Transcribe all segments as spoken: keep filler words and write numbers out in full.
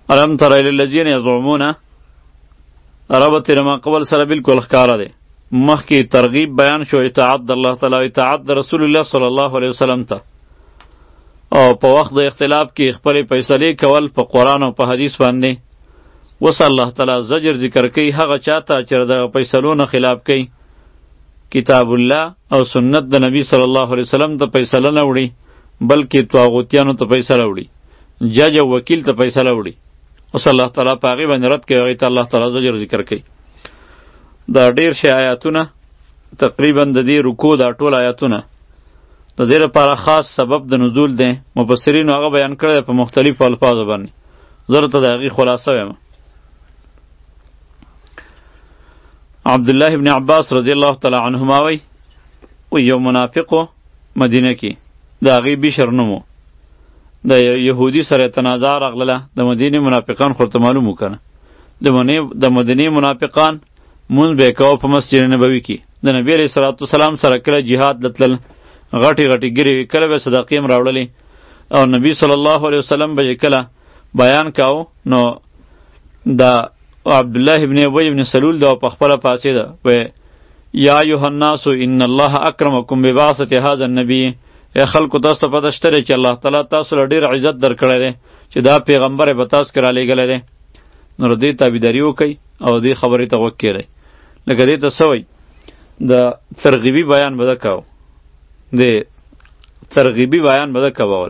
الم تر الی الذین یزعمون ربط ما قبل سره بالکل ښکاره دی. مخکې ترغیب بیان شو اطاعت د الله تعالی، اطاعت د رسول الله صلی الله علیه وسلم ته، او په وخت د اختلاف کې خپلې فیصلې کول په قرآن او په حدیث باندې. اوس الله تعالی زجر ذکر کوي هغه چاته چې د فیصلو نه خلاف کوي، کتاب الله او سنت د نبی صلی الله علیه وسلم ته فیصله نه وړي، بلکې طاغوتیانو ته فیصله وړي، جج او وکیل ته فیصله وړي. اوس الله تعالی په هغې باندې رد کوي، هغې ته الله تعالی زجر ذکر کوي. دا ډېر شی آیاتونه تقریبا د دې رکو دا ټول آیاتونه د دې لپاره خاص سبب د نزول دی. مفسرینو هغه بیان کړی دی په مختلفو الفاظو باندې. زه درته د هغې خلاصه وایم. عبدالله ابن عباس رضی الله تعالی عنهما وی و یو منافقو مدینه کې د هغې بشر نوم و، د یهودي سره تنازع راغله. د مدینې منافقان خو ورته معلوم و که نه، د مدینې منافقان مونځ به یې کوه په مسجد نبوي کې. د نبي علیه صلات وسلام سره کله جهاد له تلل، غټې غټې ګیرې وې، کله به صدقې هم راوړلې، او نبي صلی الله علیه وسلم به یې کله بیان کاو نو دا عبدالله ابن ابی ابن سلول دا په خپله پاڅېده و یا ایها الناس ان الله اکرمکم ببعثة هذا النبي. ای خلکو تاسو ته پته شته چې الله تعالی تاسو له ډېر عزت درکړی دی چې دا پیغمبر یې به تاسو کې رالیږلی دی. نو دې تابعداري وکئ او دې خبرې ته غوږ کېږئ. لکه دې ته څه وایي، د ترغیبي بیان به ده کوو، د ترغیبي بیان به ده کول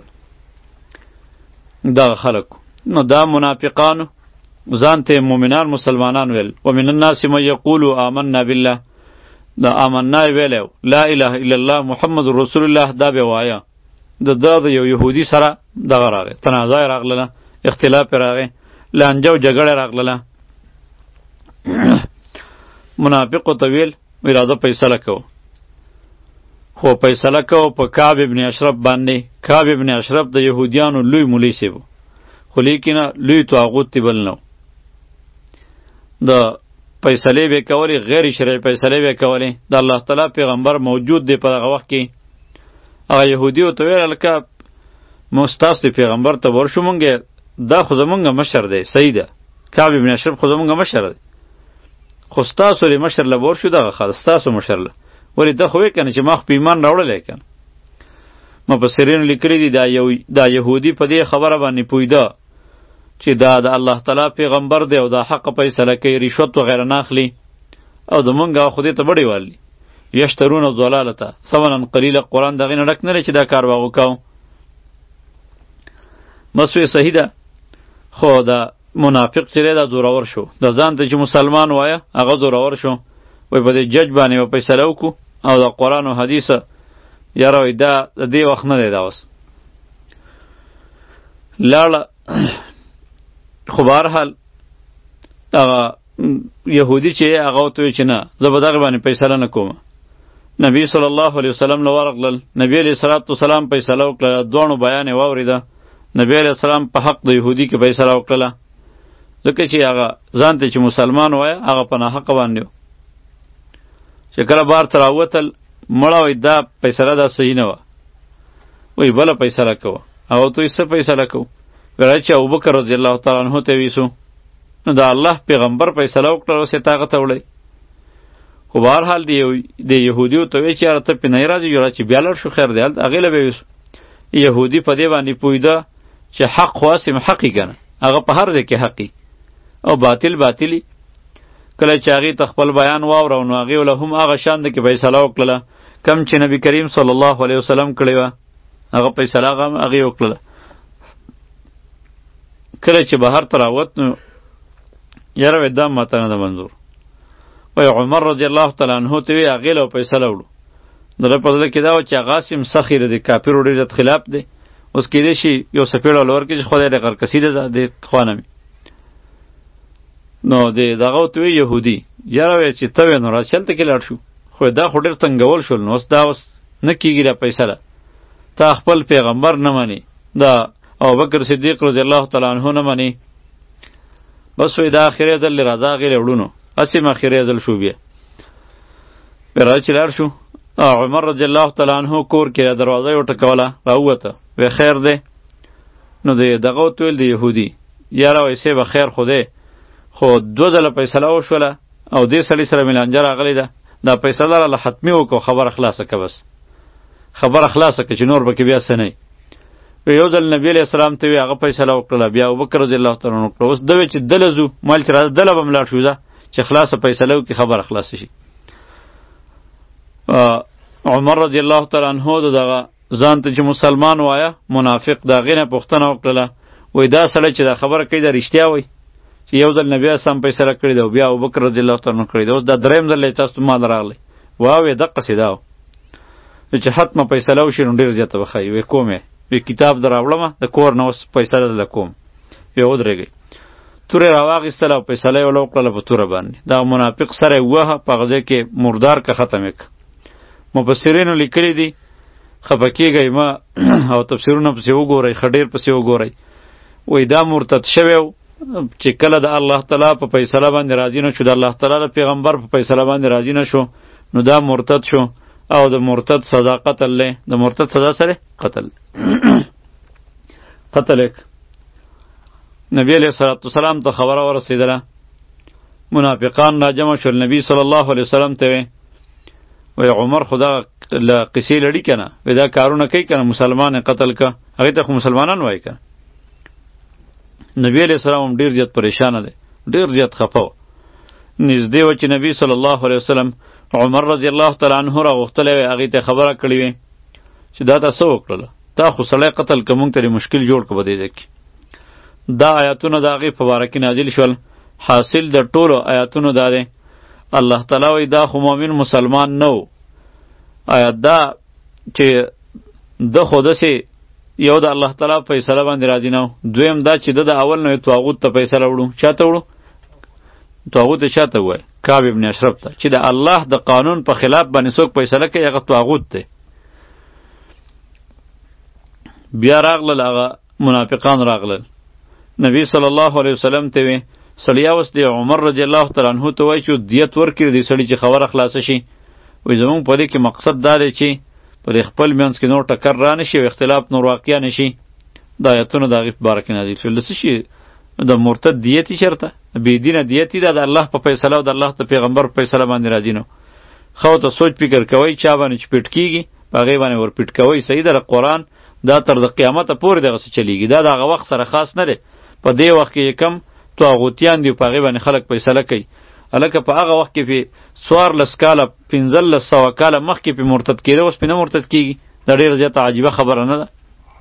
دغه خلکو. نو دا منافقانو ځان ته مؤمنان مسلمانان ویل. ومن الناس من یقول آمنا بالله، دا آمنا یې ویلی لا اله الا الله محمد رسول الله دا به وایه. د دا د یو یهودي سره دغه راغی، تنازع یې راغله، اختلاف یې راغی، لانجه او جګړه راغله. منافقو ته ویل وی راځه فیصله کوو، خو فیصله کوو په کعب ابن اشرف باندې. کعب ابن اشرف د یهودیانو لوی مولی سی و، خو لیکنه لوی طاغوت تی بل نو. د فیصلې به کولې، غیر شرعي فیصلې به کولې. د الله تعالی پیغمبر موجود دی په هغه وخت کې. هغه یهودي ورته ویل هلکه موږ ستاسو د پیغمبر ته ورشو، مونږ دا خو زمونږ مشر دی، صحیح ده، کعب ابن اشرف خو زمونږ مشر دی، خو ستاسو له مشر له ورشو دغه خل ستاسو مشر له ولې ده خو وی کنه چې ما خو په ایمان راوړلی کنه. مفسرینو لیکلي دي دا یو دا یهودي په دې خبره باندې پوهېده چې دا د الله تعالی پیغمبر دی او دا حق فیصله کوي، رشوت وغیره نه اخلي، او زمونږ خدای ته بډې والي یشترون الضلالة ثمنا قلیلا. قرآن دغې نه ډک نه دی چې دا کار به وکړو. بس وی صحیح ده، خو دا منافق چې دی دا زورور شو، د ځان ته چې مسلمان وایه هغه زورور شو. وی په دې جج باندې به فیصله وکړو، او د قرآن او حدیثه یاره وی دا د دې وخت نه دی دا اوس لاړه. خو بهرحال هغه یهودي چې هغه ورته وی چې نه زه به دغې باندې فیصله نه کوم. نبی صلی الله علیه وسلم له ورغلل، نبی علیه صلات وسلام فیصله وکړه، دواړو بیان یې واورېده. نبی علیه السلام په حق د یهودي کې فیصله وکړله، ځکه چې هغه ځان ته چې مسلمان وایه هغه په ناحقه باندې و. چې کله بار ته راووتل مړه وایي دا فیصله دا صحیح نه وه، وایي بله فیصله کوه. هغه ته وایي څه فیصله کوو؟ ویل چې ابوبکر رضی الله تعالی عنه ته ویسو. نو د الله پیغمبر فیصله وکړه، اوس یې تا هغه ته وړئ. خو بهرحال د یهودیو ته وایي چې یاره ته پې نه یې راځې، یوړه چې بیا لاړ شو خیر دی، هلته هغې له به ویسو. یهودي په دې باندې پوهېده چې حق خو هسې حقي که نه، هغه په هر ځای کې حقي او باطل باطلي. کله چې هغې ته خپل بیان واوره نو هغې له هم هغه شان ده کې فیصله وکړله کم چې نبي کریم صلی الله علیه وسلم کړې وه، هغه فیصله هغه هغې وکړله. کله چې بهر ته راوت نو یاره وی دا ماته نه ده منظور. وی عمر رضی الله تعالی عنه ته وی هغې له فیصله وړو. د ده په زړه کې دا وه چې هغه هسې سخي د کافرو ډېر زیات خلاف دی. اوس کېدای شي یو څپېړه له ورکړي چې خدای دې غرکسي ده د خوا نه مې. نو د دغه ورته وی یهودي یاره وی چې ته وی نو راځه هلته کې لاړ شو. خو دا خو ډېر تنګول شول، نو اوس دا اوس نه کېږي دا فیصله، تا خپل پیغمبر نه منې، دا ابوبکر صدیق رضی الله تعالی عنه نه منې. بس وی دا اخرې ځل راځه هغې له وړو نو هسې م اخرې ځل شو. بیا بیا راځه چې لاړ شو. عمر رضی الله تعالی عنه کور کې دروازه یې وټکوله، راووته، وی خیر دی. نو د دغه ورته ویل د یهودي یاره ویسې به خیر خو دی خو دوه ځله فیصله وشوله او دې سړي سره مې لانجه راغلی ده دا فیصله راله حتمي وکړو خبره خلاصه که بس خبره خلاصه که چې نور به کې بیا څه نه وي یو ځل نبي علیه السلام ته وی هغه فیصله وکړله بیا ابوبکر رضی الله تعالی عنه وکړه اوس ده وی چې دله ځو مال چې راځه دله به م لاړ شو ځه چې خلاصه فیصله وکړي خبره خلاصه شي عمر رضی الله تعالی عنه د دغه ځان ته چې مسلمان وایه منافق د هغې نه پوښتنه وکړله وایي دا سړی چې دا خبره کوي دا رښتیا وایي چې یو ځل نبي اسلام فیصله کړې ده او بیا ابوبکر رضی الله تعالی عنه کړې ده اوس دا دریم ځل دی تاسو مال راغلی واوې دقسې دا و چې حتمه فیصله وشي نو ډېر زیاته به ښایي وی کوم یې وی کتاب در راوړمه د کور نه اوس فیصله دله کوم وی ودرېږئ توره یې راواخیستله او فیصله یې وله وکړله په توره باندې دغه منافق سره یې ووهه په هغه ځای کې مردار که ختم یې که مفسرینو لیکلي دي خفه کېږئ مه او تفسیرونه پسې وګورئ ښه ډېر پسې وګورئ وایي دا مرتد شوی و چې کله د الله تعالی په فیصله باندې راضي نه شو د الله تعالی د پیغمبر په فیصله باندې راضي نه شو نو دا مرتد شو او د مرتد سزا قتل لی د مرتد سزا سره قتل قتل یک نبی علیه الصلاة والسلام ته خبره ورسېدله منافقان را جمع شول نبی صلی الله علیه وسلم ته وی وی عمر خدا له قصې لړي که نه وی دا کارونه کوي که نه مسلمان قتل که هغې ته خو مسلمانان وایي که نبی علیه السلام هم ډېر زیات پریشانه دی ډېر زیات خفه و نږدې و چې نبی صلی الله علیه وسلم عمر رضی الله تعالی عنه راغوښتلی وی هغې ته خبره کړې وی چې دا تا څه وکړله تا خو سړی قتل که مونږ ته دې مشکل جوړ که په دې ځای کې دا آیاتونه د هغې په باره کې نازل شول حاصل د ټولو آیاتونو دا دی الله تعالی وی دا خو مؤمن مسلمان نه و آیا دا چې ده خو داسې یو د الله تعالی فیصله باندې راضي نه و دویم دا چې ده د اول نه طاغوت ته فیصله وړو چا ته وړو طاغوت چا ته ووایي کعب ابن اشرف ته چې د الله د قانون په خلاف باندې څوک فیصله کوي هغه طاغوت دی بیا راغلل هغه منافقان راغلل نبی صلی الله علیه وسلم ته وی سړیا اوس دی عمر رضی الله تعالی عنه ته وایي چې دیت ورکړي دې سړي چې خبره خلاصه شي وایي زمونږ په دې کې مقصد دا دی چې په خپل منځ کې نور ټکر را نشي او اختلاف نور واقع نشي د آیتونو د هغې په باره کې نازل شول د څه شي د مرتد دیت یې چېرته بېدینه دیت یې دا د الله په فیصله او د الله د پیغمبر په فیصله باندې راضي نه ښه ورته سوچ فکر کوئ چا باندې چې پیټ کېږي په هغې باندې ور پیټ کوئ صحیح ده قرآن دا تر د قیامته پورې دغسې چلیږي دا د هغه وخت سره خاص نه دی په دې وخت کې کم طاغوتیان دي په هغې باندې خلک فیصله کوي هلکه په هغه وخت کې پې څوارلس کاله پنځلس سوه کاله مخکې پې مرتد کېده اوس پې نه مرتد کېږي دا ډېره زیاته عجیبه خبره نه ده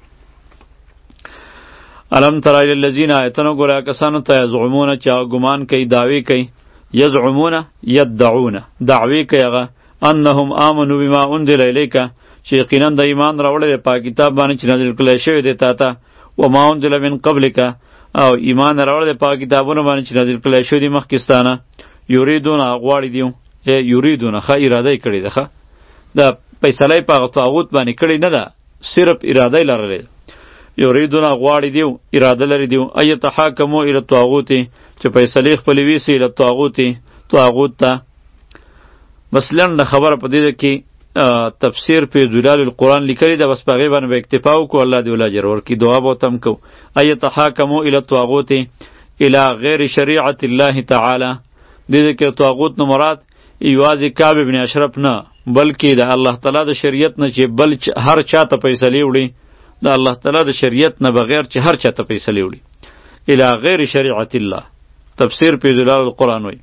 علم تر الی الذین آیتونه ګوره کسانو ته یزعمونه چې هغه ګمان کوي دعوې کوي یزعمونه یدعونه دعوې کوي هغه انهم آمنوا بما انزل الیک چې یقینا د ایمان راوړی دی په کتاب باندې چې نازل کړی شوی دی تا ته وما انزل من قبلک او ایمان راوړی دی په کتابونو باندې چې نازل کړی شوی دی مخکې ستانه یریدون غواړي دیو یریدون ښه اراده یې کړې ده ښه د فیصله یې په هغه طاغوت باندې کړې نه ده صرف اراده یې لرلې یریدون غواړي دیو اراده لري دیو ایتحاکمو الی الطاغوت چې فیصلې خپلې ویسي الی الطاغوت طاغوت ته بس لنډه خبره په دې کې تفسیر په ظلال القرآن لیکلی ده بس په هغې باندې به اکتفا وکړو الله دې ول اجر ورکړي دعا به ورته هم کوو ایتحاکمو الی الطاغوت الی غیر شریعة الله تعالی دې کې طاغوت نه مراد یوازې کعب ابن اشرف نه بلکې د الله تعالی د شریعت نه چې بل هر چاته فیصلې وړي د الله تعالی د شریعت نه بغیر چې هر چاته فیصلې وړي الی غیر شریعة الله تفسیر په ظلال القرآن وی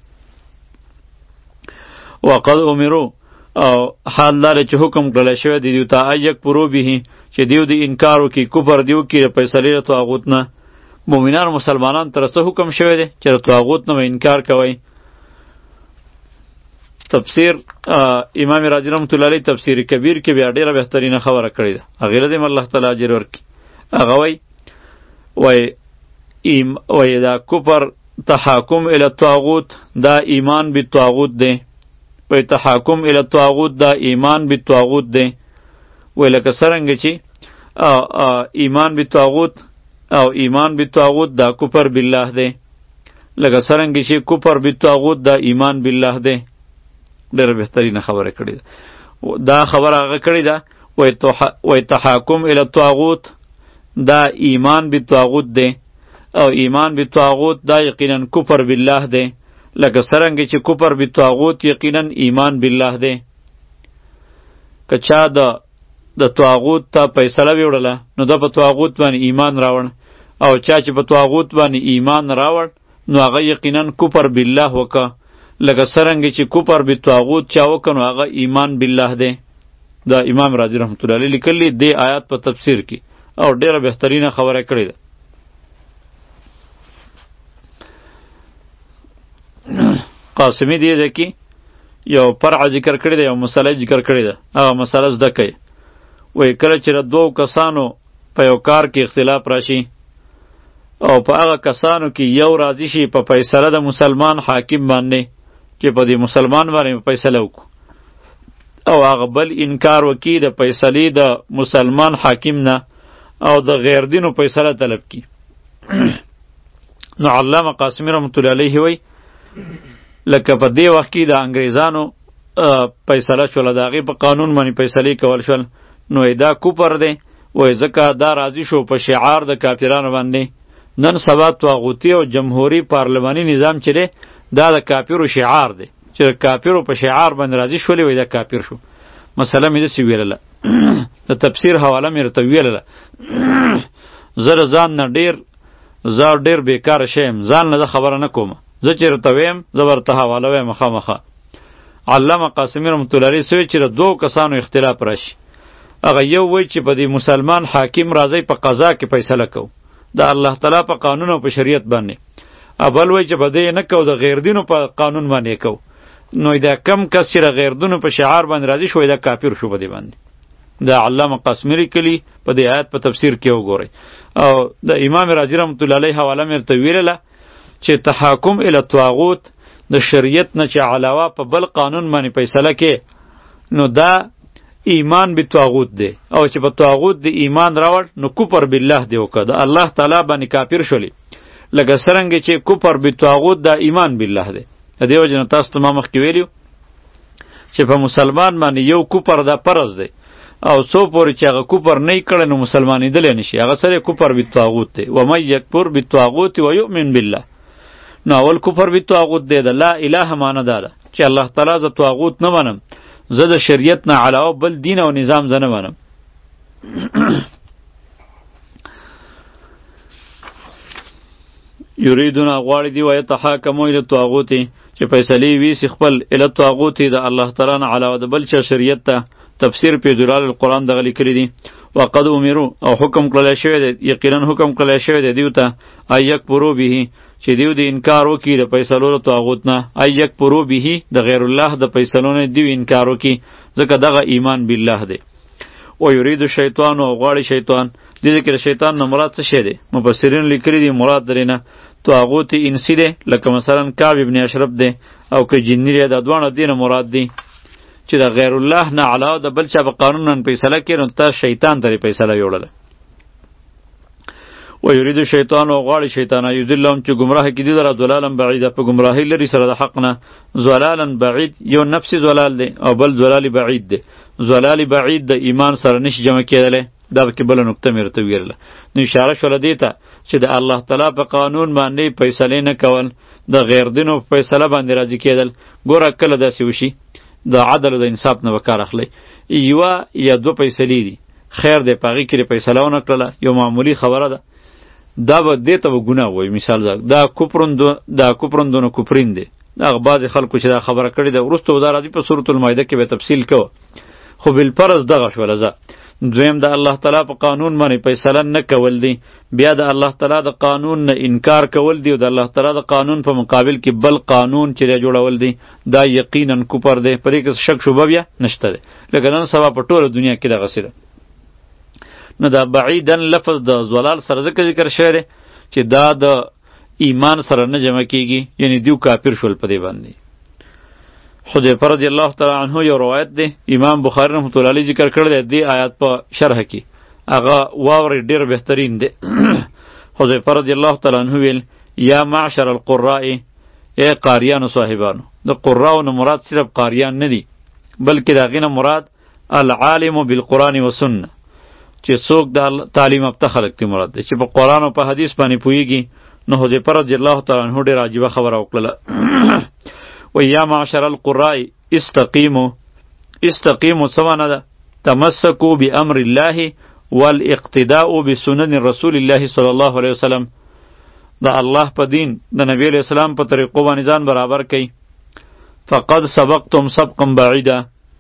وقد امروا او حال دار چې حکم کړل شوی دی دیو ته ایک پرو به چې دیو دی انکار وکي کفر دیو کې فیصلې طاغوت نه مؤمنان مسلمانان تر څه حکم شوی دی چې طاغوت نه انکار کوي تفسیر امام رازی رحمت الله علیه تفسیر کبیر کې بیا ډیره بهترینه خبره کړې ده هغه له دې الله تعالی اجر ورکړي هغه وای وای ایم وای دا کفر تحاکم الی الطاغوت دا ایمان بالطاغوت دی وای تحاکم الی الطاغوت دا ایمان بالطاغوت دی وای لکه څرنګه چې ایمان بالطاغوت او ایمان بالطاغوت دا کفر بالله دی لکه څرنګه چې کفر بالطاغوت دا ایمان بالله دی ډېره بهترینه خبره کړې ده دا خبره هغه کړې ده وای تحاکم الی الطاغوت دا ایمان بالطاغوت دی او ایمان بالطاغوت دا یقینا کفر بالله دی، لکه څرنګه چې کفر بالطاغوت یقینا ایمان بالله دی. که چا د د طاغوت ته فیصله ویوړله نو دا په طاغوت باندې ایمان راوړ، او چا چې په طاغوت باندې ایمان راوړ نو هغه یقینا کفر بالله وکړه، لکه څرنګه چې کفر بالطاغوت چا وکړ نو هغه ایمان بالله دی. دا امام رازی رحمت الله علیه لیکلی دی آیات په تفسیر کې، او ډیره بهترینه خبره کړې ده. قاسمی دی ځکه یو فرع ذکر کړی ده، یو مسله ذکر کړی ده، هغه مسله زده کوي. وای کله چې دوه کسانو په یو کار کې اختلاف راشي او په هغه کسانو کې یو راضی شي په فیصله د مسلمان حاکم باندې چې په دې مسلمان باندې فیصله وکړو، او هغه بل انکار وکړي د فیصلې د مسلمان حاکم نه او د غیر دینو فیصله طلب کړي. نو علامه قاسمی رحمت الله علیه وای لکه په دې وخت کې د انګریزانو فیصله شول، د هغې په قانون باندې فیصلې کول شول، نو دا کفر دی. وای ځکه دا راضي شو په شعار د کافرانو باندې. نن سبا طاغوتي او جمهوری پارلماني نظام چې دی دا د کافرو شعار دی، چې کافرو په شعار باندې راضي شولې وای دا کافر شو. مسله مې داسې ویلله، د تفسیر حواله مې ورته ویلله. زه د ځان نه ډېر زه ډېر بېکاره شیم، ځان نه زه خبره نه کوم، زه چې ورته ویم زه به ورته حواله وایم مخامخه. علامه قاسمی رحمت الله علیه سوی چې د دوو کسانو اختلاف راشي، هغه یو وای چې په دې مسلمان حاکم راځي په قضا کې فیصله کو د الله تعالی په قانون او په شریعت باندې، اول وای چې په دې نه کو د غیر دینو په قانون باندې کو. نو دا کم کس چې غیر دینو په شعار باندې راځي شوی دا کافر شو په دې باندې. دا علامه قاسمی لیکلی په دې آیت په تفسیر کې وګورئ. او د امام رازی رحمت الله علیه حواله مې ورته ویلله چې تحاکم الی الطاغوت د شریعت نه چې علاوه په بل قانون باندې فیصله کې نو دا ایمان به طاغوت دی، او چې په طاغوت دی ایمان راوړ نو کفر بالله دی وکړه، د الله تعالی باندې کافر شولی. لکه څرنګه چې کفر به طاغوت دا ایمان بالله دی. د دې وجه نه تاسو ته ما مخکې ویلیو چې په مسلمان باندې یو کفر دا فرض دی، او څو پورې چې هغه کفر نه کړي نو مسلمانېدلی نشي، هغه سره کفر به طاغوت دی. ومن یکفر بالطاغوت ویؤمن بالله، نو اول کفر به طاغوت دی. د لا اله معنی دا ده چې الله تعالی ز طاغوت نه منم، زه د شریعت نه علاوه بل دین او نظام زه نه منم. یریدون غواړي دی وایي تحاکمو الی الطاغوت چې فیصلې ویسي خپل الی الطاغوت د الله تعالی نه علاوه د بل چا شریعت ته. تفسیر په جلال القرآن دغه لیکلی دی. وقد امروا او حکم کړل شوی دی، یقینا حکم کړل شوی دی دیو ته ای یکفرو به چې دیو د انکار وکړي د فیصلو د طاغوت نه، ای یکفرو به د غیر الله د فیصلو نه دیو انکار وکړي، ځکه دغه ایمان بالله دی. او یرید شیطان او غواړي شیطان، د دې کې شیطان نه مراد څه شی دی؟ مفسرین لیکلي دي مراد درینه طاغوت انسی دی، لکه مثلا کعب ابن اشرف دی، او که جنی دی، دا دوانه دینه مراد دی چې د غیر الله نه علاوه د بل چا په قانون نه فیصله کړي نو ته شیطان ته فیصله ویوړله. و یرید شیطان او غواړي شیطان یذلهم چې گمراه کړي دره ضلالا بعیده، په گمراهی لري سره د حق نه. ضلالا بعید یو نفس ضلال دی او بل ضلال بعید دی. ضلال بعید د ایمان سره نشي جمع کېدلی. دا کې بل نقطه مې ورته ویله، نو اشاره شوله دې ته چې د الله تعالی په قانون باندې فیصلې نه کول، د غیر دینو په فیصله باندې راضي کېدل. ګوره کله داسې وشي د عدل او د انصاف نه به کار اخلئ، یوه یا دوه فیصلې دي، خیر دی په هغې کې دې فیصله ونه کړله، یو معمولي خبره ده، دا به دې ته به ګناه وایي. مثال زه دا کفرون دو دا کفرون دونه کفرین دی، هغه بعضې خلکو چې دا خبره کړې ده وروسته به دا راځي په سورة المایده کې به تفصیل کوه، خو بالفرض دغه شوله. زه دویم د الله تعالی په قانون باندې فیصله نه کول دی، بیا د الله تعالی د قانون نه انکار کول دی، او د الله تعالی د قانون په مقابل کې بل قانون چې جوړول دی، دا یقینا کفر دی، په دې کې شک شوبه بیا نشته دی. لکه نن سبا په ټوله دنیا کې دغسې ده. نو دا بعیدن لفظ د ضلال سره ځکه ذکر شوی دی چې دا د ایمان سره نه جمع کیږي، یعنی دیو کافر شول په دې باندې. حذیفه رضی الله تعالی عنه یو روایت دی، امام بخاری رحمۃ اللہ علیہ ذکر کړی دی دې آیات په شرح کې، هغه واوري ډیر بهترین دی. حذیفه رضی الله تعالی عنه ویل یا معشر القراء، ای قاریانو صاحبانو. د قراء نه مراد صرف قاریان نه دي، بلکې دا غینه مراد العالم بالقرآن و سنه، چې څوک د تعلیم یافته خلک تی مراد دی چې په قرآن او په حدیث باندې پوهیږي. نو حذیفه رضی الله تعالی عنہ ډېره عجیبه خبره وکړله. و یا معشر القراء استقیموا. استقیموا څه معنی ده؟ تمسکوا بامر الله والاقتداء بسنن رسول الله صلی الله علیه وسلم. د الله په دین د نبی علیہ السلام په طریقو باندې ځان برابر کړئ. فقد سبقتم سبقا بعیدا.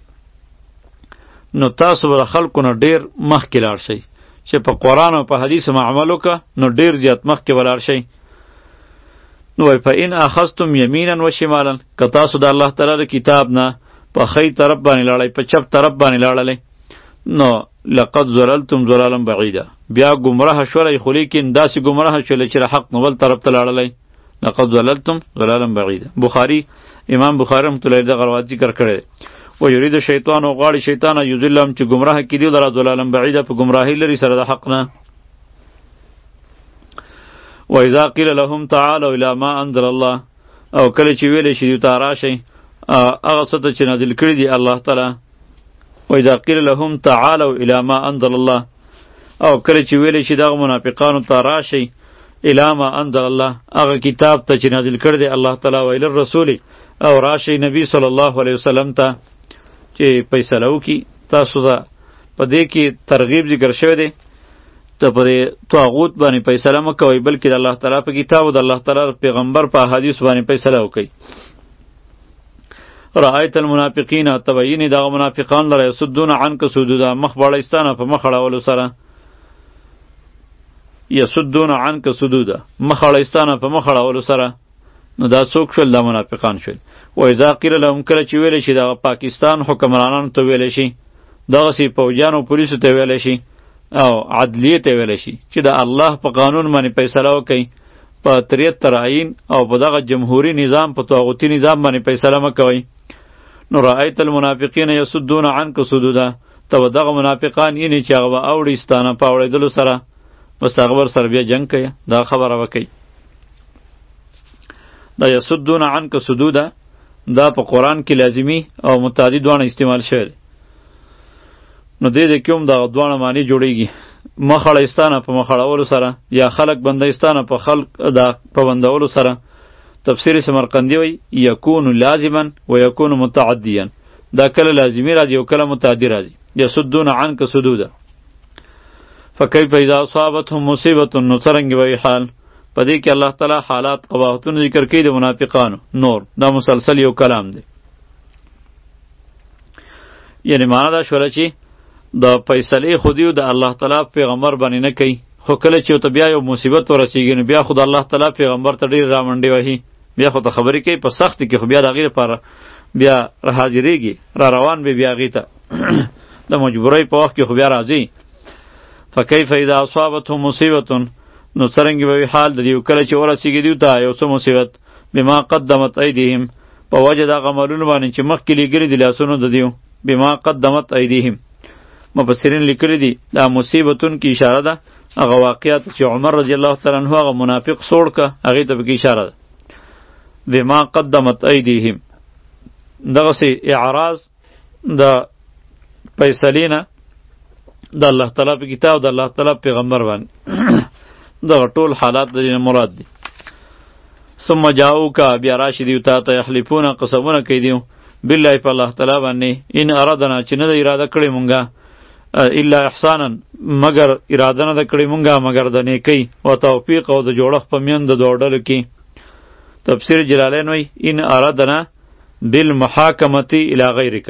نو تاسو به خلکو نه ډیر مخکې لاړ شئ چې په قرآن او په حدیث عمل وکړه نو ډیر زیات مخکې به لاړ شئ. نو وایي فإن أخذتم یمینا و شمالا، که تاسو د الله تعالی د کتاب نه په ښی طرف باندې لاړئ په چپ طرف باندې لاړلی نو لقد ضللتم ضلالا بعیدا، بیا ګمراه شولئ، خو لیکن داسې ګمراه شولئ چې د حق نه بل طرف ته لاړلی. لقد ضللتم ضلالا بعیدا. بخاری امام بخاری رحمة الله دغه روایت ذکر کړی دی. و یرید شیطان او غاړي شیطان یذلهم چې گمراه کړي لرا ضلالا بعیدا په گمراهی لري سره د حق نه. و اذا قیل لهم تعالوا الى ما انزل الله، او کله چې ویل شي ته راشي هغه څه چې نازل کړی دی الله تعالی. و اذا قیل لهم تعالوا الى ما انزل الله، او کله چې ویل شي دغه منافقانو ته راشي الى ما انزل الله، هغه کتاب ته چې نازل کړی دی الله تعالی، و الى الرسول، او راشي نبی صلی الله علیه وسلم ته چې فیصله وکړي. تاسو ته په دې کې ترغیب ذکر شوی دی ته په طاغوت باندې فیصله مه کوئ، بلکې د الله تعالی په کتاب او د الله تعالی پیغمبر په احادیث باندې فیصله وکړئ. رأیت المنافقین تبین دغه منافقان لره یصدون عنک صدودا، مخ باړیستانه په مخ اړولو سره. یصدون عنک صدودا، مخ اړیستانه په مخ اړولو سره. نو دا څوک شول؟ دا منافقان شول. و اذا قیل لهم، کله چې ویل شي د پاکستان حکمرانانو ته ویل شي، دغسې پوجانو پولیسو ته ویل شي او عدلیې ته ویل شي چې د الله په قانون باندې فیصله وکئ، په طریقت ترعین او په دغه جمهوری نظام په طاغوتي نظام باندې فیصله مه کوئ. نو رأیت المنافقین یصدون عنک صدودا، ته به دغه منافقان یعنې چې هغه به اوړي ستانه په اوړېدلو سره، بس هغه ورسره بیا جنګ کوي، دا خبره وکئ. دا یصدون عنک صدودا دا په قرآن کې لازمی او متعدی دواړه استعمال شوی دی. نو دې دې کې هم دغه دواړه معنی جوړیږي، مخ اړیستانه په مخ اړولو سره یا خلق بندیستانه په خلق دا په بندولو سره. تفسیر سمرقندی وی یکون لازما و یکون متعدیا، دا کله لازمی راځي او کله متعدی راځي. یصدون عنک صدودا. فکیف اذا اصابتهم مصیبه، نو څرنګه وی حال په دې کې الله تعالی حالات قباحتونه ذکر کوي د منافقانو. نور دا مسلسل یو کلام دی، یعنی معنا دا شوله چې د فیصلې خودیو د الله تعالی پیغمبر باندې نه کوي، خو کله چې ته بیا یو مصیبت ورسیږي نو بیا خود الله تعالی پیغمبر ته ډیر رامنډي وهي، بیا خو ته خبرې کوي په سخت کې، خو بیا د هغې لپاره بیا را حاضرېږي، را روان به بیا هغې ته د مجبورۍ په وخت کې خو بیا راځي. فکیف اذا اصابتهم مصیبة، نو څرنګه به وي حال د دیو کله چې ورسیږي دیو ته یو څه مصیبت، بما قدمت ایدیهم، په وجه د هغه عملونو باندې چې مخکې لیږلي دي لاسونو د دیو. بما قدمت ایدیهم، مفسرین لیکلی دي دا مصیبتون کې اشاره ده هغه واقعات چې عمر رضی الله تعالی عنہ هغه منافق سوړ که هغې ته پکې اشاره ده. بما قدمت ایدیهم دغسې اعراض د فیصلې نه د الله تعالی په کتاب د الله تعالی پیغمبر باندې دغه ټول حالات د دې مراد دي. ثم جاءوک، بیا راشي دیو تا ته یحلفون، قسمونه کوي دیو بالله په الله تعالی باندې، ان ارادنا چې نه د اراده کړې مونږه، الا احسانا مگر اراده نه ده کړې مونږه مگر د نیکۍ او توفیق او د جوړښت په میند د دوه ډلو کې. تفسیر جلالین وی ان ارادنا بالمحاکمة الی غیرک،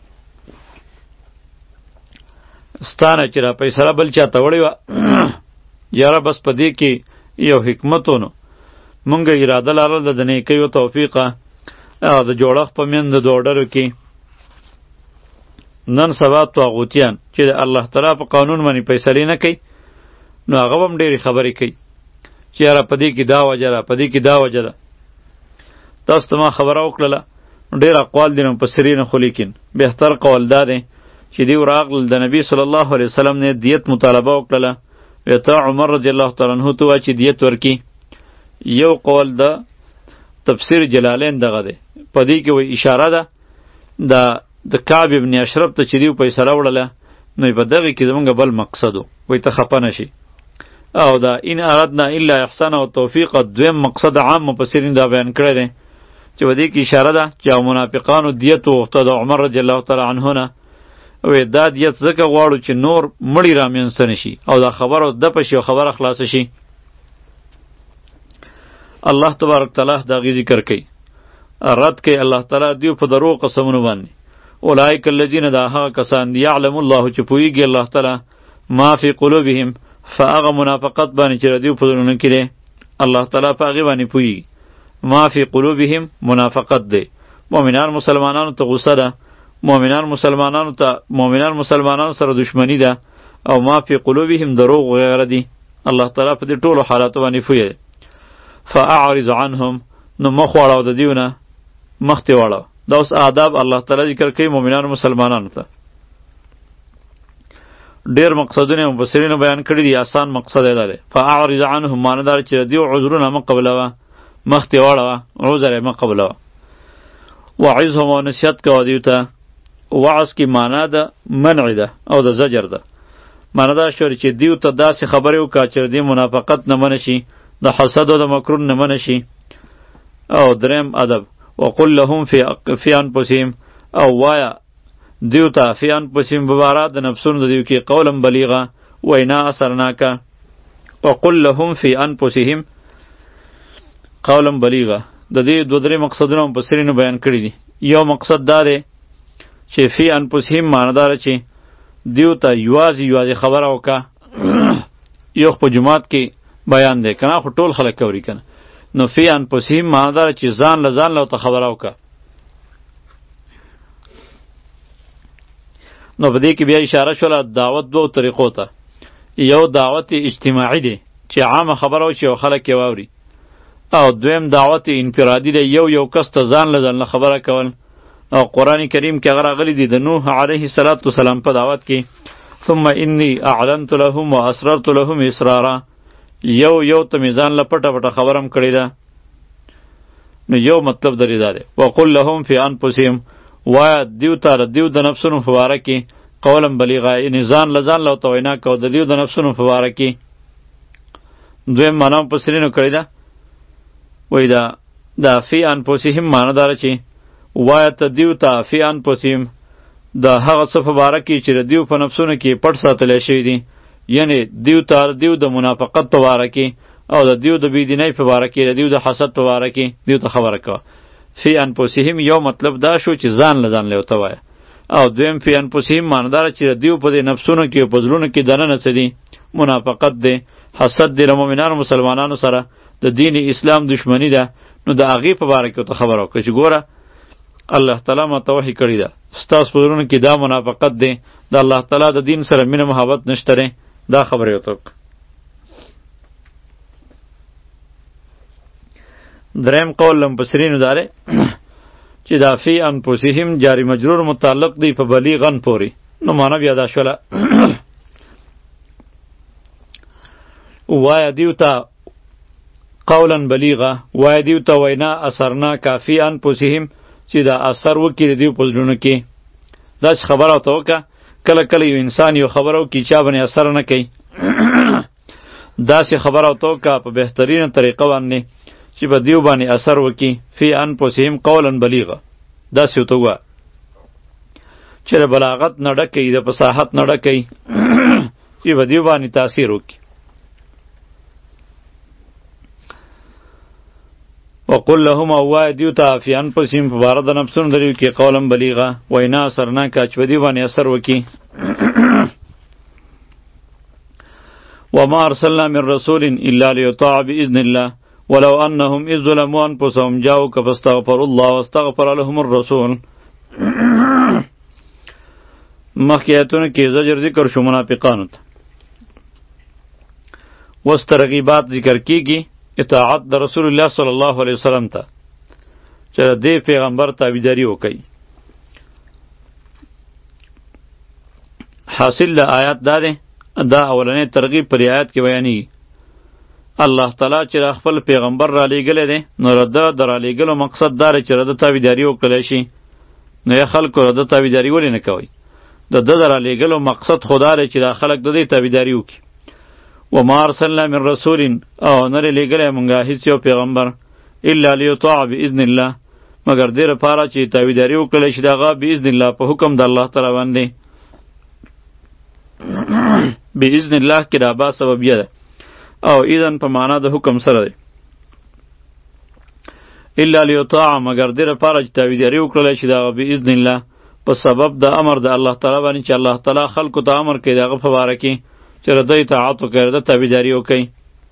ستانه چې را فیصله بل چاته وړې وه یاره بس په دې کې یو حکمت ونو، مونږه اراده لرله د نیکۍ او توفیقه او د جوړښت په میند د دوه ډلو کې. نن سبا طاغوتیان چې د الله تعالی په قانون باندې فیصلې نه کوي، نو هغه هم ډېرې خبرې کوي چې یاره په دې کې دا وجه ده، په دې کې دا وجه ده. تاسو ته ما خبره وکړله، ډېر اقوال دي مفسرین، خو لیکن بهتر قول دا دی چې دوی راغلل د نبی صلی الله علیه وسلم نه دیت مطالبه وکړله، وی ته عمر رضی الله تعالی عنه ته وایه چې دیت ورکړي. یو قول د تفسیر جلالین دغه دی، په دې کې وایي اشاره ده د د کعب ابن اشرف ته چې دیو فیصله وړله نو په دغه کې زمونږ بل مقصد و وایي ته خفه نشي. او دا ان اردنا الا احسان او توفیق دویم مقصد عام مفسرین دا بیان کړی دی چې په دې کې اشاره ده چې منافقانو دیت وغوښته د عمر رضی الله تعالی عنه نه. وی دا دیت ځکه غواړو چې نور مړی رامنځته نشي او دا خبره دپه شي او خبره خلاصه شي. الله تبارک تعالی دا غي ذکر کوي رد کوي الله تعالی دیو په درو قسمونو باندې. اولئک الذین دا هغه کسان دی یعلم الله چې پوهیږي الله تعالی ما فی قلوبهم فاغه منافقت باندې چې دیو په زړونو کې دی الله تعالی په هغې باندې پوهیږي. ما فی قلوبهم منافقت دی. مؤمنان مسلمانانو ته غصه ده، مؤمنان مسلمانانو ته مؤمنان مسلمانانو سره دشمنی ده، او ما فی قلوبهم دروغ وغیره دی. الله تعالی په دې ټولو حالاتو باندې پوهیږي. فاعرض عنهم نو مخ واړو د دیونه مخ ته واړو. دا اوس آداب الله تعالی ذکر کوي مؤمنانو مسلمانانو ته. ډیر مقصدونه مفسرینو بیان کړي دي، آسان مقصد یې دی. فاعرض عنهم معنی دار چې دیو عذرونه مقبلوه مخ ته واړوه، عذر یې مقبلوه. وعظهم او نصیحت کوه دیو ته. وعظ کی معنی ده منع ده او د زجر ده. معنی دا شو چې دیو ته داسې خبرې وکړه چې دی منافقت نه منع شي، د حسد او د مکرون نه منع شي. او دریم ادب وقل لهم فی فی انفسهم او وایا دیو ته فی انفسهم بباره د نفسونو د دیو کې قولا بلیغه وینا اثرناکه. وقل لهم فی انفسهم قولا بلیغه. د دې دوه درې مقصدونه مفسرینو بیان کړي دي. یو مقصد دا دی چې فی انفسهم معنی داره چې دیو ته یوازې یوازې خبره وکړه. یو په جماعت کې بیان دی کنه، خو ټول خلک کوي کنه. نو فی انفسهم معنی داره چې ځان له ځان له ته خبره وکړه. نو په دې کې بیا اشاره شوله دعوت دوه طریقو ته. یو دعوت اجتماعي دی چې عامه خبره وشي او خلک یې واوري، او دویم دعوت انفرادي دی یو یو کس ته ځان له ځان خبره کول. او قرآن کریم کې هغه راغلی دی د نوح علیه السلام په دعوت کې ثم انی اعلنت لهم واسررت لهم اسرارا. یو یو ته مې ځان له پټه پټه خبرم کړې ده. نو یو مطلب درې دا دی وقل لهم فی انفسهم وایه دیو ته دیو د نفسونو په باره کې قولا بلیغه، یعنې ځان له ځان له ورته وینا کوه د دیو د نفسونو په باره کې. دویم معنا مفسرینو کړې ده وایي دا دا فی انفسهم معنی داره چې وایه ته دیو ته فی انفسهم د هغه څه په باره کې چې د دیو په نفسونو کې پټ ساتلی شوي دي، یعنی دیو ته دیو د منافقت په باره کې او د دیو د بېدینۍ په باره کې د دیو د حسد په باره کې دیو ته خبره کوه. فی انفسهم یو مطلب دا شو چې ځان له ځان له ورته وایه، او دویم فی انفسهم معنی داره چې د دیو په دې نفسونو کې په زړونو کې دننه څه دي منافقت دی، حسد دی، له مؤمنانو مسلمانانو سره د دین اسلام دشمنی ده. نو د هغې په باره کې ورته خبره وکړه چې ګوره الله تعالی ما ته وحی کړی ده ستاسو په زړونو کې دا منافقت دی، د الله تعالی د دین سره مینه محبت نشته دی. دا خبره ورته وکړه. دریم قول له مفسرینو دا دی چې دا فی انفسهم جاری مجرور متعلق دی په بلیغن پورې. نو معنا بیا دا شوله وایه دیو ته قولا بلیغه، وایه دیو ته وینا اثرنا کافی انفسهم چې دا اثر وکړي د دیو په زړونو کې. داسې خبره ورته وکړه. کله کله یو انسان یو خبره وکړي چا باندې اثر نه کوي، داسې خبره ورته وکړه په بهترینه طریقه باندې چې په دیو باندې اثر وکړي. فی انفسهم قولا بلیغه داسې ورته ووایه چې د بلاغت نه ډک کړي، د فصاحت نه ډک کړي چې په دیو باندې تاثیر وکړي. وقل لهم اوای دیو ته فی انفسهم په باره د نفسونو د دیو کې قولا بلیغه وینا اثرناکه چې په دیو باندې اثر وکړي. وما ارسلنا من رسول الا لیطاع باذن الله ولو انهم اذ ظلموا انفسهم جاءوك فاستغفروا الله واستغفر لهم الرسول. مخکې آیتونو کې زجر ذکر شو منافقانو ته، اوس ترغیبات ذکر کیږي اطاعت د رسول الله صلی الله علیه وسلم ته چې دې پیغمبر تابعداري وکړي. حاصل د آیات دا دی، دا اولنې ترغیب پر آیات کې بیانېږي. الله تعالی چې خپل پیغمبر را لیږلی دی نو رده د را لیږلو مقصد دا دی چې رده تابعداري وکړلی شي. نو یا خلکو رده تابعداري ولې نه کوئ؟ د ده د رالیږلو مقصد خدا دی چې دا خلک د دې تابعداري وکړي. وما ارسلنا من رسول او نه لیږلی مونږه هېڅ یو پیغمبر الا لیطاع باذن الله مګر دې لپاره چې تابعداري وکړلی شي د هغه باذن الله په حکم د الله تعالی باندې. باذن الله کې دا با سببیه ده او اذن په معنا د حکم سره دی. الا لیطاع مگر دې لپاره چې تابعداري وکړلی شي د هغه باذن الله په سبب د امر د الله تعالی باندې چې الله تعالی خلکو ته امر کوي د هغه په باره کې چې د دوی اطاعت وکړي د تابعداري وکړي.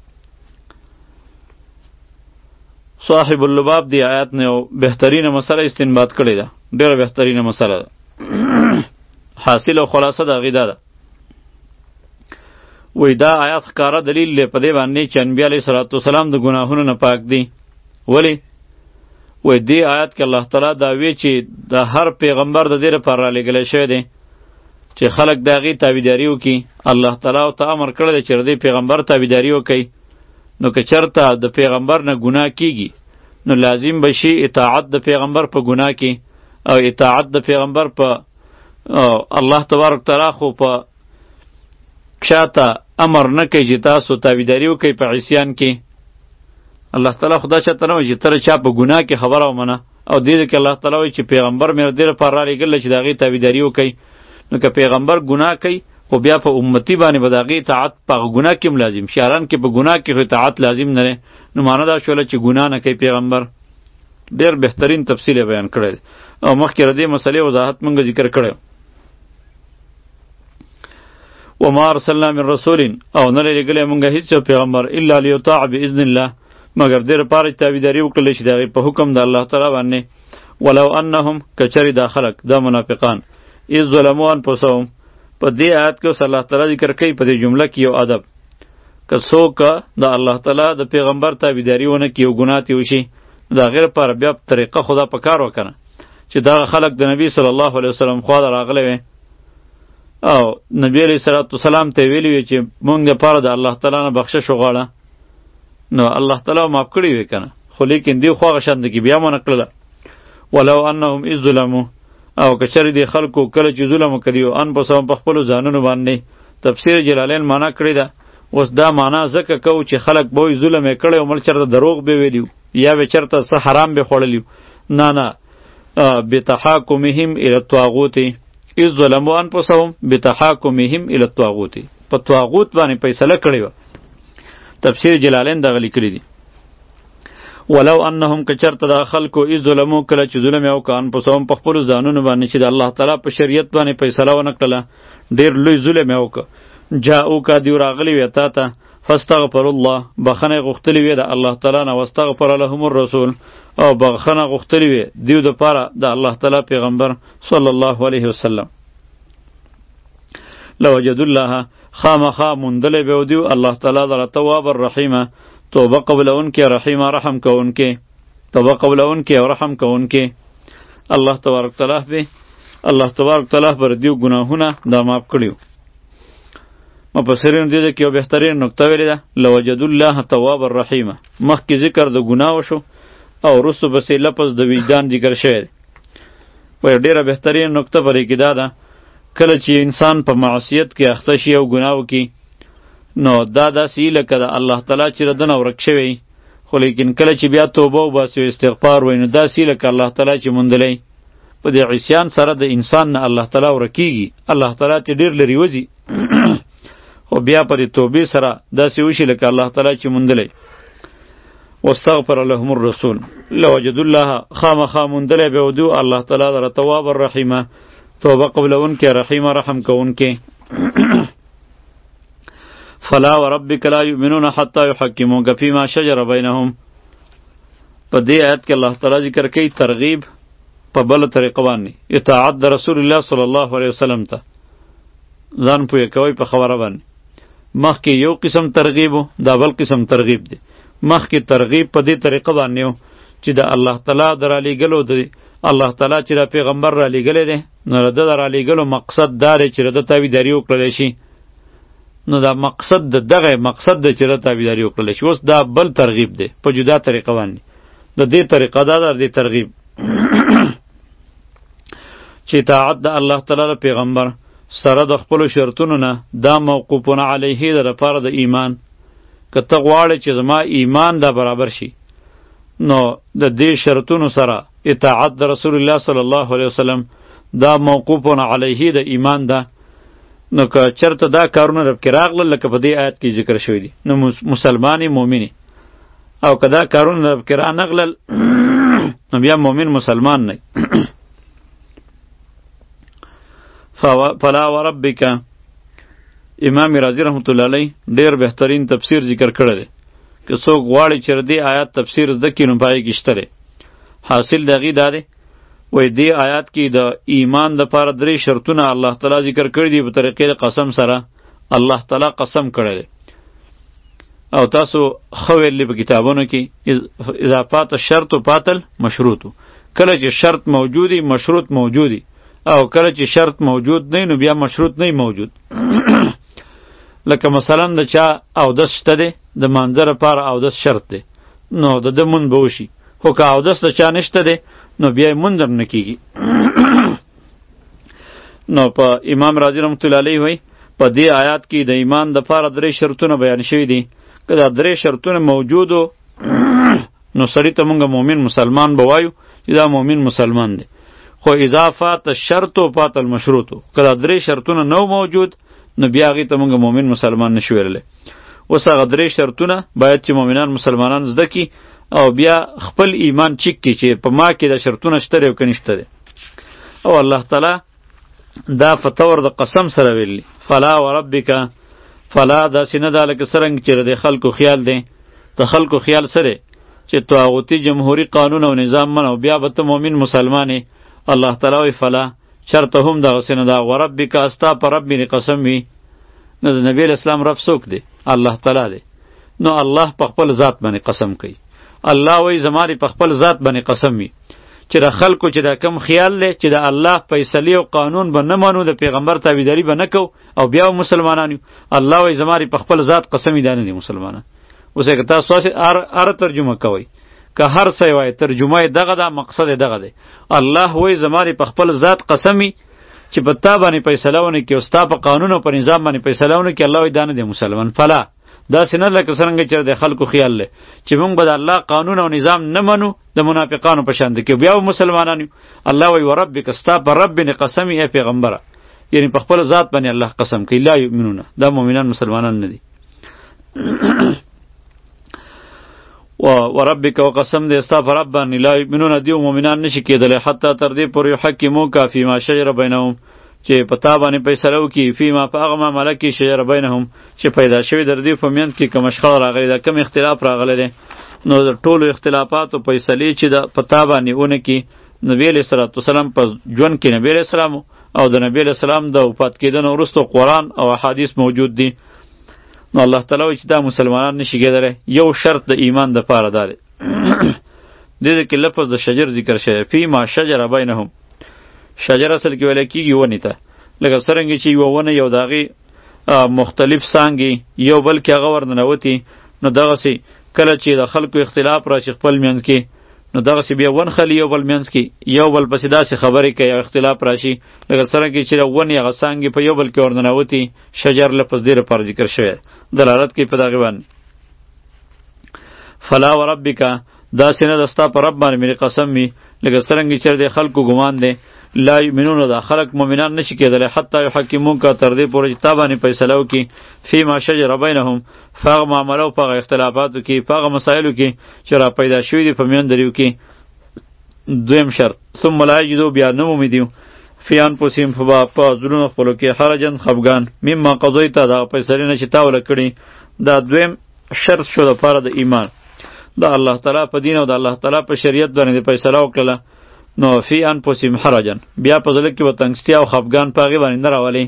صاحب اللباب دی آیات نه یو بهترینه مسله استنباط کړې ده، ډېره بهترینه مسله ده. حاصل او خلاصه د هغې دا ده، وی دا آیات ښکاره دلیل دی په دې باندې چې انبیا علیه صلات وسلام د ګناهونو نه پاک دي. ولې؟ وی دې آیات کې الله تعالی دا وی چې د هر پیغمبر د دې لپاره رالیږلی شوی دی چې خلک د هغې تابعداري وکړي. الله تعالی ورته امر کړی دی چې د دې پیغمبر تابعداري وکړي. نو که چرته د پیغمبر نه ګناه کیږي نو لازم به شي اطاعت د پیغمبر په ګناه کې او اطاعت د پیغمبر په الله تبارک تعالی خو په چاته امر نه کوي چې تاسو تابعداري وکړئ په عصیان کې. الله تعالی خدا چاته نه وایي چې ته چا په ګناه کې خبره ومنه او دې کې الله تعالی وایي چې پیغمبر مې دې لپاره رالیږلی چې د هغې تابعداري وکړئ. نو که پیغمبر ګناه کوي خو بیا په امتی باندې به د هغې اطاعت په هغه ګناه کې هم لازم شي. هران کې په ګناه کې خو اطاعت لازم نه دی. نو معنی دا شوله چې ګناه نه کوي پیغمبر. ډېر بهترین تفصیل یې بیان کړی دی او مخکې د دې مسلې وضاحت موږ ذکر کړی. وما ارسلنا من رسول او نه لیږلی موږ هېڅ یو پیغمبر الا لیطاع باذن الله مګر دې لپاره چې تابعداري وکړلی شي د هغې په حکم د الله تعالی باندې. ولو انهم که چرې دا خلک دا منافقان اذ ظلموا انفسهم په دې آیات کې اوس الله تعالی ذکر کوي په دې جمله کې یو ادب که څوک د الله تعالی د پیغمبر تابعداري ونه کړي او ګناه ترې وشي نو د هغې لپاره بیا طریقه خدا په کار وکنه چې دغه خلک د نبي صلی الله علیه وسلم خوا ته راغلی وی او نبی علیه صلات وسلام ته ویلي وي چې مونږ دپاره د الله تعالی نه بخشش وغواړه نو الله تعالی معاف کړي وي که نه خو لیکن دې خو هغه شانته کې بیا ونه کړله. ولو انهم اذ ظلموا او که چرې دې خلکو کله چې ظلم وکړي او انفسهم په خپلو ځانونو باندې تفسیر جلالین معنا کړې ده. اوس دا معنا ځکه کوو چې خلک به وایي ظلم یې کړی او مړ چېرته دروغ به ویلي یا به چېرته څه حرام به خوړلي. نه نه بتحاکمهم الی الطاغوت اذ ظلموا انفسهم بتحاکمهم الی الطاغوت په طاغوت باندې فیصله کړې وه. تفسیر جلالین دغه لیکلي دي. ولو انهم که چرته د خلکو اذ ظلموا کله چې ظلم یې وکړه انفسهم په خپلو ځانونو باندې چې د الله تعالی په شریعت باندې فیصله ونه کړله ډېر لوی ظلم یې وکړه. جاءوکه دیو راغلي وې تا ته فاستغفر الله بخښنه یې غوښتلې وې د الله تعالی نه واستغفر لهم الرسول او بخښنه غوښتلې وې دیو دپاره د الله تعالی پیغمبر صلی الله علیه وسلم. لوجدوا الله خامخا موندلی به دیو الله تعالی دره تواب الرحیمه توبه قبلونکې رحیمه رحم کوونکې توبه قبلونکې او رحم کوونکې. الله تبارک تعالی به الله تبارک تعالی پر دیو ګناهونه دا معاف کړیو. مفسرین دې کې یو بهترین نکته ویلې ده لوجدوا الله تواب الرحیمه مخکې ذکر د ګناه وشو او وروسته پسې لفظ د وجدان ذکر شوی دی. ډېره بهترین نکته پرې کې دا ده کله چې انسان په معصیت کې اخته شي او ګناه وکړي نو دا داسې لکه د الله تعالی چې د ده نه ورک شوی خو لیکن کله چې بیا توبه وباسي او استغفار وایي نو داسې لکه الله تعالی چې موندلی. په دې عصیان سره د انسان نه الله تعالی ورکیږي الله تعالی ته ډېر لرې وځي خو بیا په دې توبې سره داسې وشي لکه الله تعالی چې موندلی. واستغفر لهم الرسول لوجدوا الله خامخا موندلی به ودو الله تعالی دره تواب الرحیمه توبه قبلونکې رحیمه رحم کوونکې. فلا وربک لا یؤمنون حتی یحکموک فیما شجر بینهم په دې آیت کې الله تعالی ذکر کوي ترغیب په بله طریقه باندې اطاعت د رسول الله صلی الله علیه وسلم ته ځان پوهې کوئ په خبره باندې. مخکې یو قسم ترغیب و دا بل قسم ترغیب دی. مخکې ترغیب په دې طریقه باندې و چې د الله تعالی د رالیږلو د الله تعالی چې د پیغمبر رالیږلی دی نو د ده د رالیږلو مقصد دا دی چې د ده تابعداري وکړلی شي. نو دا مقصد د دغه مقصد دی چې د ده تابعداري وکړلی شي. اوس دا بل ترغیب دی په جدا طریقه باندې. د دې طریقه دا ده د ترغیب چې اطاعت د الله تعالی پیغمبر سره د خپلو شرطونو نه دا موقوفون علیه د لپاره د ایمان. که ته غواړې چې زما ایمان دا برابر شي نو د دې شرطونو سره اطاعت د رسول الله صلی الله علیه وسلم دا موقوفون علیه د ایمان ده. نو که چرته دا کارونه رب کې راغلل لکه په دې آیت کې ذکر شوی دي نو مسلمانی مؤمنی، او که دا کارونه رب کې را نغلل نو بیا مؤمن مسلمان نه. فلا وربک، امام رازی رحمت الله علیه ډیر بهترین تفسیر ذکر کړی دی. که څوک غواړي چې دې آیات تفسیر زده کړي نو پای کې شته دی. حاصل دغې دا دی وای دې آیات کې د ایمان دپاره درې شرطونه الله تعالی ذکر کړي دي په طریقې د قسم سره. الله تعالی قسم کړی دی او تاسو ښه ویلي په کتابونو کې اذا پات شرط و پاتل مشروطو، کله چې شرط موجودی مشروط موجودی، او کله چې شرط موجود نه نو بیا مشروط نه موجود. لکه مثلا د چا اودس شته دی د مانځه لپاره اودس شرط دی نو د ده مونځ به وشي، خو که اودس د چا نشته دی نو بیا یې مونځ هم نه کېږي. نو په امام رازی رحمت الله علیه وایي په دې آیات کې د ایمان دپاره درې شرطونه بیان شوي دي. که دا درې شرطونه موجودو نو سړي ته مونږ مؤمن مسلمان به وایو چې دا مؤمن مسلمان دی. خو اضافات شرط و پات المشروط، که دا درې شرطونه نو موجود نو بیا هغې ته مونږ مؤمن مسلمان نشو ویلی. اوس هغه درې شرطونه باید چې مؤمنان مسلمانان زده کړي او بیا خپل ایمان چیک کړي چې په ما کې دا شرطونه شته دی او که نشته دی. او الله تعالی دا فتور د قسم سره ویلی فلا وربک. فلا داسې نه ده لکه څرنګه چې د خلکو خیال دی. د خلکو خیال سره چې طاغوتي جمهوري قانون او نظام منو بیا به ته مؤمن مسلمانې. الله تعالی وی فلا چرته هم دغسې نه ده. وربک استا په رب باندې قسم وي نو د نبی اسلام رب څوک دی؟ الله تعالی دی. نو الله په خپل ذات باندې قسم کوي. الله وی زماری په خپل ذات باندې قسم وي چې د خلکو چې دا کم خیال دی چې د الله فیصلې او قانون به نه منو، د پیغمبر تابعداري به نه کو او بیا مسلمانان یو. الله وی زماری په خپل ذات قسم وي دا نه دي مسلمانان. اوس که تاسو هر ترجمه کوئ که هر څه وایي ترجمه یې دغه ده، مقصد یې دغه دی. الله وی زماری په خپل ذات قسم وي چې په تا باندې فیصله ونه کړي او ستا په قانون او په نظام باندې فیصله ونه کړي. الله وی دا نه دی مسلمان. فلا داسې نه لکه څرنګه چې د خلکو خیال دی چې موږ به د الله قانون او نظام نه منو د منافقانو په شان کې بیا مسلمانان یو. الله وی وربک ستا په رب باندې قسم ای پیغمبره، یعنی په خپل ذات باندې الله قسم کوي. لا یؤمنون، دا مؤمنان مسلمانان نه دي. و وربک وقسم دې ستا په رب باندې لا یؤمنون دیو مؤمنان نشي کېدلی حتی تر دې پورې یحکموک فیما شجر بینهم چې په تا باندې فیصله وکړي فیما په هغه معامله کې شجر بینهم چې پیدا شوي در دوی په منځ کې کوم شخړه راغلی ده، کوم اختلاف راغلی دی. نو د ټولو اختلافاتو فیصلې چې د په تا باندې ونه کړي نبی علیه صلوات وسلام په ژوند کې نبی علیه السلام او د نبی علیه السلام د وفات کېدنه وروسته قرآن او احادیث موجود دي. نو الله تعالی وایي چې دا مسلمانان نشي کېدلی. یو شرط د ایمان دپاره دا دی. دې کې لفظ د شجر ذکر شوی فیما شجر بینهم. شجر اصل کې ویل کېږي ونې ته، لکه څرنګه چې یوه ونه یو د هغې مختلف څانګې یو بل کې هغه ورننوتي نو دغسې کله چې د خلکو اختلاف راشي خپل منځ کې نو دغسې بیا ونښلي یو بل منځ کې یو بل پسې داسې خبرې کوي او اختلاف راشي لکه څرنګه چې د ونې هغه څانګې په یو بل کې ورننوتي. شجر لفظ دې لپاره ذکر شوی دلالت کوي په دغې باندې. فلا وربک داسې نه ده ستا په رب باندې مې قسم وي لکه څرنګه چې د خلکو ګمان دی لا یؤمنون دا خلق مؤمنان نشي کېدلی حتی یحکموک تر دې پورې چې تا باندې فیصله وکړي فیما شجر بینهم په هغه معامله او په هغه اختلافاتو کې په هغه مسایلو کې چې را پیدا شوي دي په میان دریو کې. دویم شرط ثم لا یجدو بیا نه مومي فی انفسهم په زړونو خپلو کې حرجن خفګان مما قضیت دا فیصلې نه چې تا وله کړي. دا دویم شرط شو دپاره د ایمان. د الله تعالی په دین او د الله تعالی په شریعت باندې فیصله وکړله نو فی انفسهم حرجن بیا په زړه کې به تنګستیا او خفګان په هغې باندې نه راولي.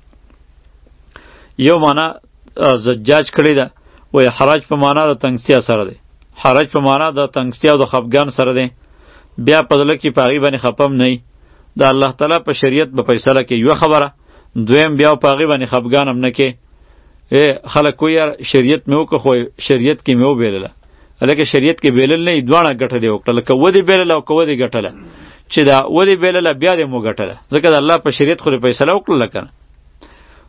یو معنا زجاج کړې ده وایي حرج په معنا د تنګستیا سره دی، حرج په معنا د تنګستیا او د خفګان سره دی. بیا په زړه کې په هغې باندې خفم نه وي. د الله تعالی په شریعت به فیصله کوي یوه خبره، دویم بیا په هغې باندې خفګان هم نه کوي. خلک وایي یار شریعت مې وکړه خو شریعت کې مې وبیلله. لکه شریعت کې بیلل نه دواړه ګټه دی وکړه، لکه ودې بیلله او که ودې ګټله چې دا ودې بیلله بیا دې مو ګټله ځکه د الله په شریعت خو فیصله وکړله که نه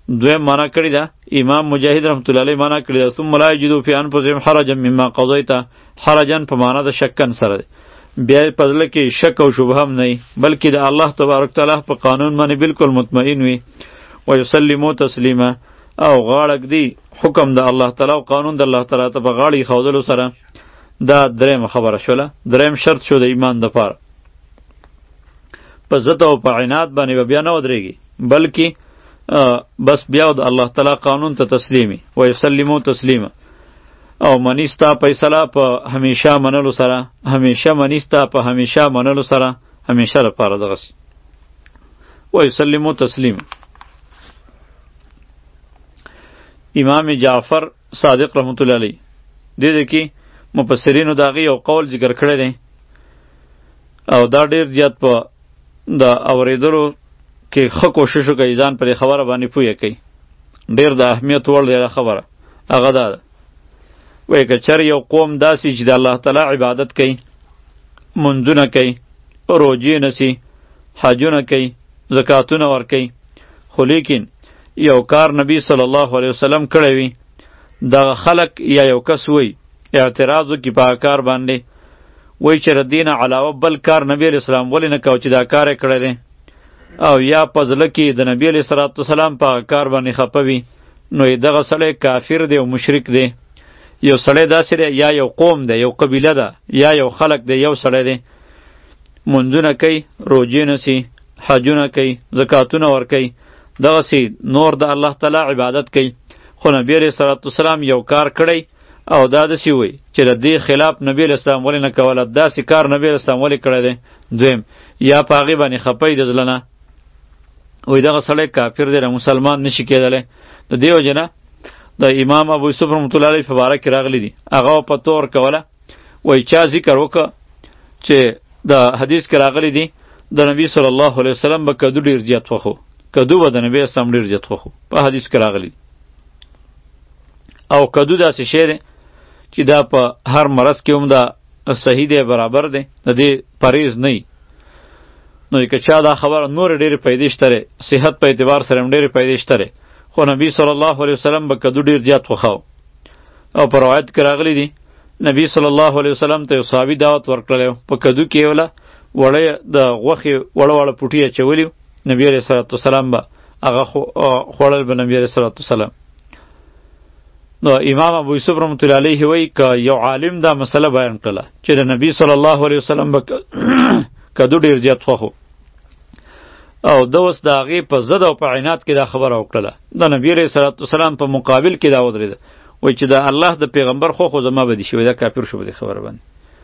دویم معنا کړی ده امام مجاهد رحمت الله علیه معنا کړی ده ثم لا یجدوا فی انفسهم حرجا مما قضیت، حرجا په معنا د شکن سره بیا په زړه کې شک او شبهه هم نه بلکې د الله تبارک تعالی په قانون باندې بالکل مطمئن وي ويسلموا تسلیما او غاړه دی حکم د الله تعالی او قانون د الله تعالی ته په غاړه خودلو سره. دا دریم خبره شوله، دریم شرط شو د ایمان د پاره. په ضد او په عناد باندې بیا نه ودرېږي بلکې بس بیا د الله تعالی قانون ته تسلیمي ويسلموا تسلیما او منیستا فیصله په همیشه منلو سره، همیشه منیستا په همیشه منلو سره، همیشه لپاره دغه سی ويسلموا تسلیما. امام جعفر صادق رحمت الله علیه دې دې کې مفسرینو داغي یو قول ذکر کړی دی او دا ډیر زیات په د اوریدلو کې ښه کوشش وکړي ځان پرې خبره باندې پوهه کوي. ډیر د اهمیت وړ دی خبره هغه دا ده وایي که چېرې یو قوم داسې چې د الله تعالی عبادت کوي، منځونه کوي، روژې نیسي، حجونه کوي، زکاتونه ورکوي، خو لیکن یو کار نبی صلی الله علیه وسلم کړی وي دغه خلق یا یو کس وی اعتراض وکړي په کار باندې وایي چې دین علاوه بل کار نبی علیه السلام ولې نه کوي چې دا کار یې کړی دی او یا په زړه کې د نبی علیه الصلاة والسلام په کار باندې خفه وي نو دغه سړی کافر دی او مشرک دی. یو سړی داسې دی یا یو قوم دی، یو قبیله ده، یا یو خلق دی، یو سړی دی منځونه کوي، روژې نیسي، حجونه کوي، زکاتونه ورکوي، دغسې نور د الله تعالی عبادت کوي، خو نبی علیه الصلاة والسلام یو کار کړی او دا داسې وی چې د دې خلاف نبی علیه السلام ولې نه کوله، داسې کار نبی علیه السلام ولې کړی دی. دویم یا په هغې باندې خفه د زړه نه وایي دغه سړی کافر دی، مسلمان نشي کېدلی. د دې وجې نه د امام ابو یوسف رحمت الله علیه په باره کې راغلی دي هغه په تور کوله وایي چا ذکر وکړه چې د حدیث کې راغلی دي د نبی صلی الله علیه وسلم به کدو ډېر زیات خوښو، کدو به د نبی اسلام ډېر زیات خوښو، په حدیث کې راغلی. او کدو داسې شی دی چې دا په هر مرض کې هم دا صحیح دی، برابر دی، د دې پریز نه وي. نو که چا دا خبره نور ډېرې پیدې شته، صحت په اعتبار سره هم ډېرې پیدې شته، خو نبی صلی الله علیه وسلم به کدو ډېر زیات خوښاو. او په روایت کې راغلی دي نبی صلی الله علیه وسلم ته یو صحابي دعوت ورکړلی و، په کدو کې یې وله وړه د غوښې وړه وړه پوټي اچولي و، نبی علیه صلات وسلام به هغه خوړل به نبی علیه صلات وسلام. نو امام ابو یوسف رحمت الله علیه وایي که یو عالم دا مسله بیان کړله چې د نبی صلی الله علیه وسلم به کدو ډېر زیات خوښو او د اوس د هغې په ضد او په عناد کې دا خبره وکړله، د نبي علیه صلات وسلام په مقابل کې دا ودرېده وایي چې د الله د پیغمبر خو خو زما به دي شوی، دا کافر شو په دې خبره باندې.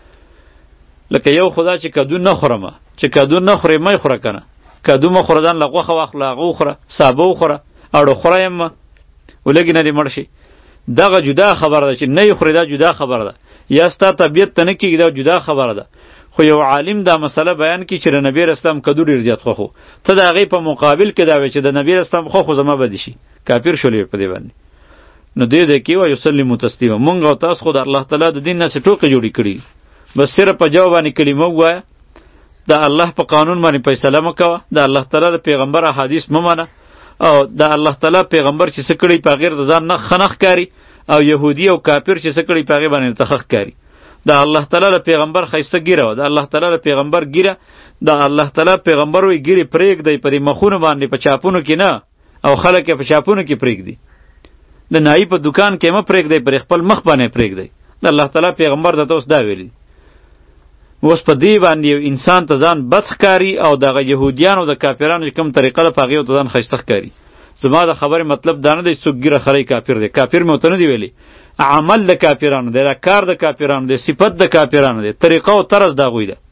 لکه یو خدا چې کدو نه خورمه، چې کدو نه خورې مه خوره که نه، کدو مه خوره ځان له غوښه واخله هغه وخوره، سابه وخوره، اړو خوره یم مه ولږې نه دې مړ شي. دغه جدا خبره ده چې نه یې خورې، دا جدا خبره ده، یا ستا طبیعت ته نه کېږي، دا جدا خبره ده. خو یو عالم دا مسله بیان کی چې د نبی اسلام کدو ډېر زیات خوښو، ته د هغې په مقابل کې دا وایې چې د نبی اسلام خوښو زما به دي شي، کافر شولې په دې باندې. نو دې دی کې وایي یسلموا تسلیما. مونږ او تاسو خو د الله تعالی د دین نه څه ټوکې جوړې کړي، بس صرف په جواب باندې کلمه ووایه، د الله په قانون باندې فیصله مه کوه، د الله تعالی د پیغمبر احادیث مه منه، او د الله تعالی پیغمبر چې څه کړي په غیر د ځان نه ښه نه ښکاري، او یهودي او کافر چې څه کړي په هغې باندې ته ښه ښکاري. د الله تعالی له پیغمبر ښایسته ګیره وه، د الله تعالی له پیغمبر ګیره، د الله تعالی پیغمبر وایي ګیرې پرېږدئ په دې مخونو باندې، په چاپونو کې نه، او خلک یې په چاپونو کې پرېږدي. د نایي په دکان کې مه پرېږدئ، پر خپل مخ باندې پرېږدئ. د الله تعالی پیغمبر درته اوس دا ویلي. اوس په دې باندې یو انسان ته ځان بد ښکاري او دغه یهودیانو د کافرانو چې کوم طریقه ده په هغې ورته ځان ښایسته ښکاري. زما د خبرې مطلب دا نه دی څوک ګیره خری کافر دی، کافر مې ورته نه دی ویلي، عمل د کافرانو دی، کار د کافرانو دی، صفت د کافرانو دی، طریقه او طرز د هغوی ده.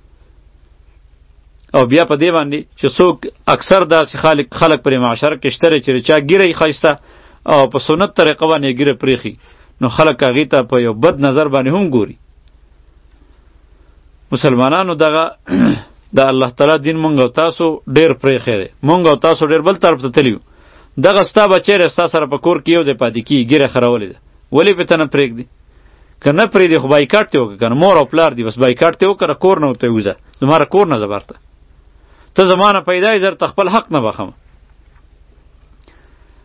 او بیا په دې باندې چې څوک اکثر داسې خلک خلک پرې معاشره کې شته چې چا ګیره یې ښایسته او په سنت طریقه باندې یې ګیره پرېښي، نو خلک هغې ته په یو بد نظر باندې هم ګوري. مسلمانانو دغه د الله تعالی دین مونږ او تاسو ډېر پرېښی دی، مونږ او تاسو ډېر بل طرف ته تللي یو. دغه ستا بچی دی ستا سره په کور کې یو ځای پاتې کېږي، ګیره خرولې ده، ولې پې ته نه پرېږدي؟ که نه پرېږدي خو بایکاټ دې وکړه که نه، مور او پلار دي بس بایکاټ دې وکړه، کور نه ورته ووځه، زما له کور نه ځه برته، ته زما نه پیدا یې زر ته خپل حق نه بخمه.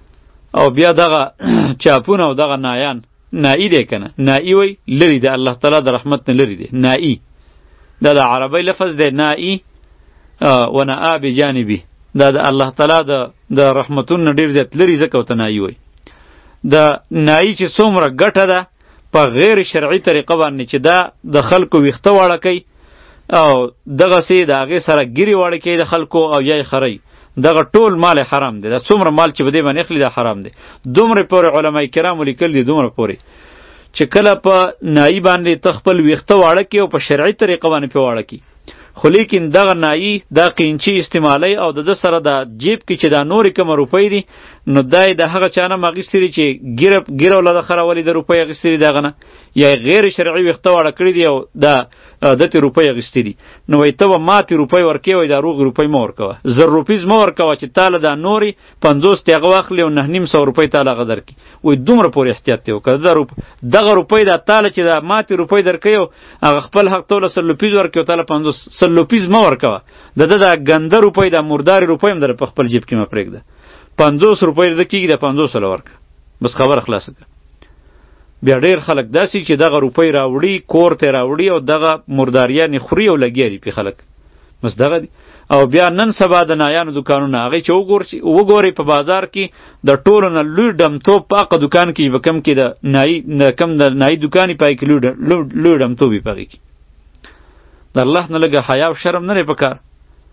او بیا دغه چاپونه او دغه نایان نائی دی کنه نائی وی لری دی الله تعالی د رحمت نه لری دی نائی دا د عربی لفظ دی نائی و ناء بجانبی دا د الله تعالی د د رحمتون نه ډیر زیات لری زکه وته نائی وی د نائی چې څومره ګټه ده په غیر شرعي طریقه باندې چې دا د خلکو ویخته واړه کوي او دغه سي د هغې سره ګیرې واړه کوي د خلکو او یا یې خرئ دغه ټول مال حرام دی دا څومره مال چې به دې باندې اخلي دا حرام دی دومره پورې علما کرامو لیکل دي دومره پورې چې کله په نائی باندې ته خپل ویخته واړه کړي او په شرعي طریقه باندې پې واړه کړي خو لیکن دغه نائی دا قینچي استعمالی او د ده سره د جیب کې چې دا نورې کومه روپۍ دي نو دا یې د هغه چا نه هم اخیستې دي چې ګیره ګیره وله د خرولې د روپۍ اخیستې دي د هغه نه یا غیر شرعي ویښته واړه کړي دي او دا دتې روپۍ اخیستې دي نو وایي ته به ماتې روپۍ ورکوې وایي دا روغې روپۍ مه ورکوه زر روپیز مه ورکوه چې تاله دا نورې پنځوس دې هغه واخلي او نه نیم سوه روپۍ تاله هغه درکړي وایي دومره پورې احتیاط دی وکړه دغه روپۍ دا تاله چې دا ماتې روپۍ درکوي او هغه خپل حق ته وله سل روپیز ورکوي او تاله پنځوس سل روپیز مه ورکوه د ده دا ګنده روپۍ دا مردارې روپۍ هم در په خپل جیب کې مه پرېږده پنځوس روپۍ د کېږي د پنځوس وله ورکړه بس خبره خلاصه کړه بیا ډېر خلک داسې چې دغه روپۍ راوړي کور ته راوړي او دغه مرداریانې خوري او لګیا دي پې خلک بس دغه دي او بیا نن سبا د نایانو دوکانونه هغې چې وګورئ په بازار کې د ټولو نه لوی ډمتوب په هغه دوکان کې به کم کې د نایي کم د نایي دوکان یې په هغې کې لوی ډمتوب یې په هغې کې د الله نه لږه حیا او شرم نه دی په کار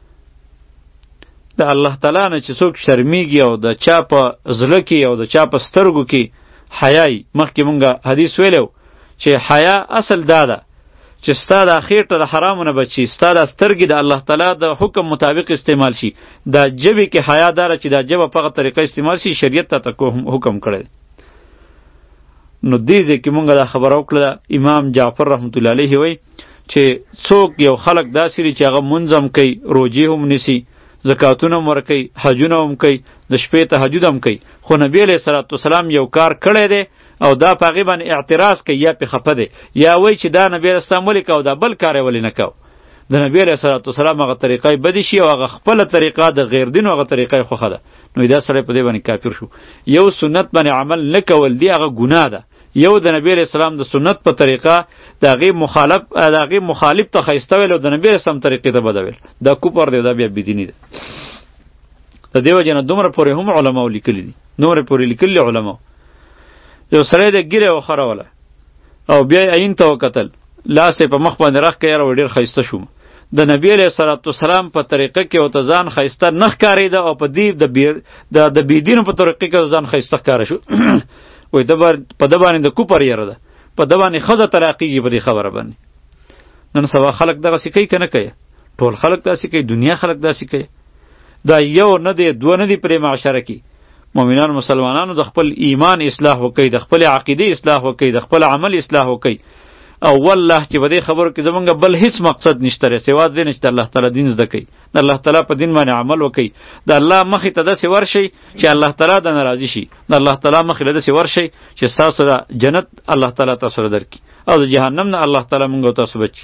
د الله تعالی نه چې څوک شرمیږي او د چا په زړه کې او د چا په سترګو کې حیای مخکې مونږه حدیث ویلو چې حیا اصل دا ده چې ستا د خېټه د حرامو نه بچي ستا د سترګې د الله تعالی د حکم مطابق استعمال شي دا جبې کې حیا داره چې دا جبه په هغه طریقه استعمال شي شریعت ته حکم کړی نو دې ځای کې مونږه دا خبره وکړه امام جعفر رحمت الله علیه وی چې څوک یو خلک داسې دي چې هغه مونځ هم کوي روجې هم نیسي زکاتونه هم ورکوي حجونه هم کوي د شپې تهجد هم کوي خو نبی علیه صلات وسلام یو کار کړی دی او دا په هغې باندې اعتراض کوي یا پې خفه دی یا وایي چې دا نبی علیه السلام ولې کوه دا بل کار یې ولې نه کوه د نبی علیه صلات وسلام هغه طریقه یې بدې شي او هغه خپله طریقه د غیر دینو هغه طریقه یې خوښه ده نو دا سړی په دې باندې کافر شو یو سنت باندې عمل نه کول دی هغه ګناه ده یو د نبی علیه السلام د سنت په طریقه د هغې مخالف د هغې مخالف ته ښایسته ویل او د نبی علیه السلام طریقې ته بده ویل دا کفر دی دا بیا بېدیني ده د دې وجې نه دومره پورې هم علماو لیکلي دي دومره پورې لیکلي علماو یو سړی د ګیرې وخروله او بیا یې عین ته وکتل لاس یې په مخ باندې راښ کړی یاره ډېر ښایسته شوم د نبی علیه صلات وسلام په طریقه کې ورته ځان ښایسته نه ښکارېده او په دې د بېدینو په طریقه کې ځان ښایسته ښکاره شو وایي په ده باندې د کفر یره ده په ده باندې ښځه طلاقېږي په دې خبره باندې نن سبا خلک دغسې کوي که نه کوي ټول خلک داسې کوي دنیا خلک داسې کوي دا یو نه دی دوه نه دی پرې معاشره کې مؤمنان مسلمانانو د خپل ایمان اصلاح وکړي د خپل عقیده اصلاح وکړي د خپل عمل اصلاح وکړي او والله چې په دې خبرو کې زمونږ بل هیڅ مقصد نشته دی سوا د دې نه چې د الله تعالی دین زده کوي د الله تعالی په دین باندې عمل وکړي د الله مخې ته داسې ورشئ چې الله تعالی درنه راضي شي د الله تعالی مخې له داسې ورشئ چې ستاسو د جنت الله تعالی تاسو له درکړي او د جهنم نه الله تعالی مونږ او تاسو بچي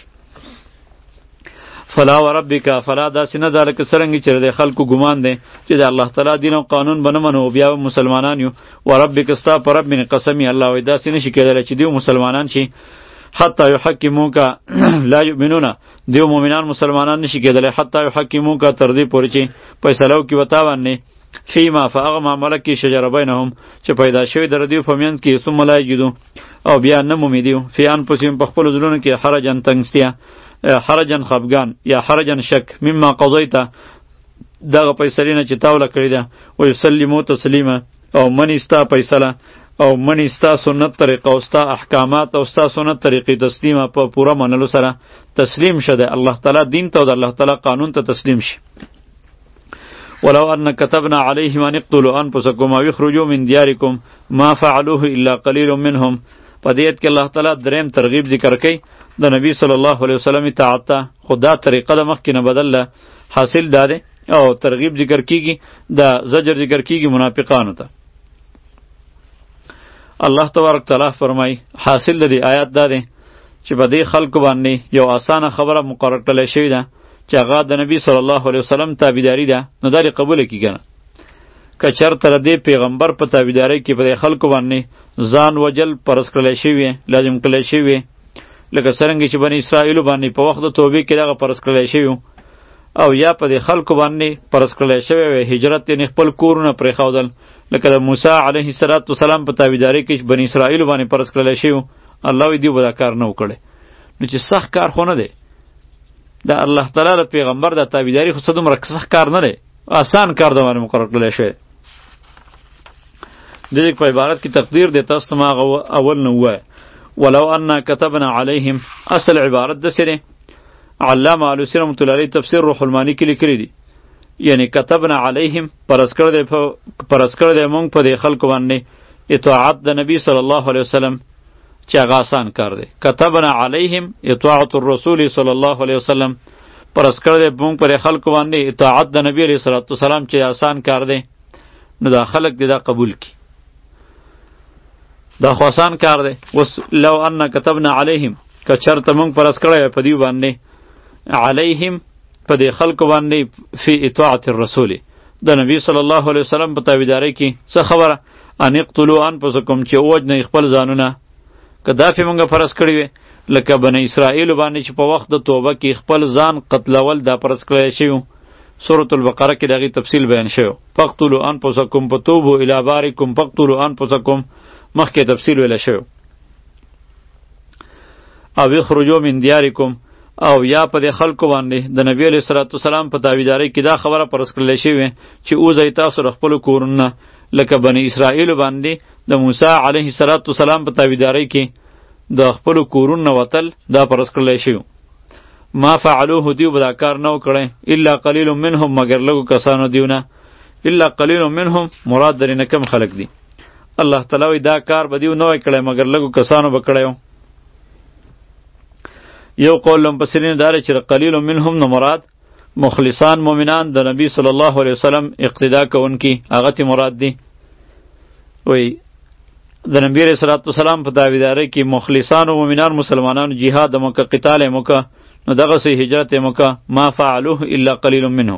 فلا وربک فلا داسې نه ده لکه څرنګه چې د خلکو ګمان دی چې د الله تعالی دین او قانون به نه منو بیا به مسلمانان یو وربک ستا په رب مې قسم الله وایي داسې نشي کېدلی چې دیو مسلمانان شي حتی یحکموک لا یؤمنون دیو مؤمنان مسلمانان نشي کېدلی حتی یحکموک تر دې پورې چې فیصله وکړي په تا باندې فیما په هغه معامله کې شجره بینهم چې پیدا شوې د دوی په منځ کې ثم لا یجدو او بیا نه مومي دیو فی انفسهم په خپلو زړونو کې حرجن تنګستیا حرجن خفګان یا حرجن شک مما قضیته دغه فیصلې نه چې تا وله کړې ده ویسلمو تسلیمه او منی ستا فیصله او منی ستا سنت طریقه او ستا احکامات او ستا سنت طریقې تسلیمه په پوره منلو سره تسلیم شده الله تعالی دین ته او د الله تعالی قانون ته تسلیم شي ولو ان كتبنا عليهم ان اقتلوا انفسكم او اخرجوا من دياركم ما فعلوه الا قليل منهم پدیت کې الله تعالی دریم ترغیب ذکر کوي د نبی صلی الله علیه وسلم اطاعت ته خدا طریقه د مخکې نه بدله حاصل داده او ترغیب ذکر کیږي د زجر ذکر کیږي منافقانو ته الله تبارک تعالی فرمای حاصل د دې آیات داده چې په دې خلکو باندې یو اسانه خبره مقرر کړل شوې ده چې هغه د نبی صلی الله علیه وسلم تابعداري ده نو دا قبول کیږي که چرته د دې پیغمبر په تابعدارۍ کې په خلکو باندې ځان وجل فرض کړلی شوی لازم کړلی شوی لکه څرنګه چې بني اسرائیلو باندې په وخت د توبې کې دغه فرض کړلی شوی او یا په دې خلکو باندې فرض کړلی شوی وی هجرت یعنې خپل کورونه پرېښودل لکه د موسی علیه السلام په تابعدارۍ کې بني اسرائیلو باندې فرض کړلی شوی الله وی دوی به دا کار نه وکړی نو چې سخت کار خو نه دی د الله تعالی د پیغمبر د تابعداري خو څه دومره سخت کار نه دی آسان کار د باندې مقرر کړلی شوی د دې په عبارت کې تقدیر دی تاسو ته ما اول نه ووایه ولو انا كتبنا عليهم اصل عبارت د سره علامه علوسی رحمت الله علیه تفسیر روح المانی کې لیکلی دی یعنی كتبنا عليهم پرس کړ دی پرس کړ دی مونږ په دې خلکو باندې اطاعت د نبی صلی الله علیه وسلم چې هغه آسان کار دی كتبنا عليهم اطاعت الرسول صلی الله علیه وسلم پرس کړ دی مونږ په خلکو باندې اطاعت د نبی علیه الصلوۃ والسلام چې آسان کار دی نو دا خلک دی دا قبول کی دا خو آسان کار دی وس لو ان كتبنا عليهم که چرته مونږ پرس کړی په دې باندې علیهم په دې خلکو باندې فی اطاعت الرسول د نبی صلی الله علیه وسلم په تابعدارۍ کې څه خبره ان اقتلوا انفسکم چې وجنئ خپل ځانونه که دا پې مونږ فرض کړي وی لکه بني اسرائیلو باندې چې په وخت د توبه کې خپل ځان قتلول دا فرض کړی شوی سورة البقره کې دغه تفصیل بیان شوی فقتلوا انفسکم فتوبوا الی بارئکم فقتلوا انفسکم مخکې تفصیل ویل شوی او اخرجوا من دیارکم او یا په دې خلکو باندې د نبی علیه الصلاۃ والسلام په تابعدارۍ کې دا خبره فرض کړل شوې چې اوځئ تاسو د خپلو کورونه لکه بني اسرائیلو باندې د موسی علیه الصلاۃ والسلام په تابعدارۍ کې د خپلو کورونه وتل دا فرض کړل شوی ما فعلوه دیو به دا کار نه وکړی الا قلیل منهم مگر لږو کسانو دیونه الا قلیل منهم مراد درې نه کم خلک دي الله تعالی وی دا کار به دیو نه وای کړی مگر لږو کسانو به کړی یو قول لمپسرین داره چې قلیل منهم نه مراد مخلصان مؤمنان د نبی صلی الله علیه وسلم اقتدا کوونکي هغه تی مراد دي وی د نبی علیه الصلاۃ والسلام په تابعدارۍ کې مخلصان او مؤمنان مسلمانانو جهاد مکه قتال مکه نو دغه سي هجرت مکه ما فعلوه الا قلیل منهم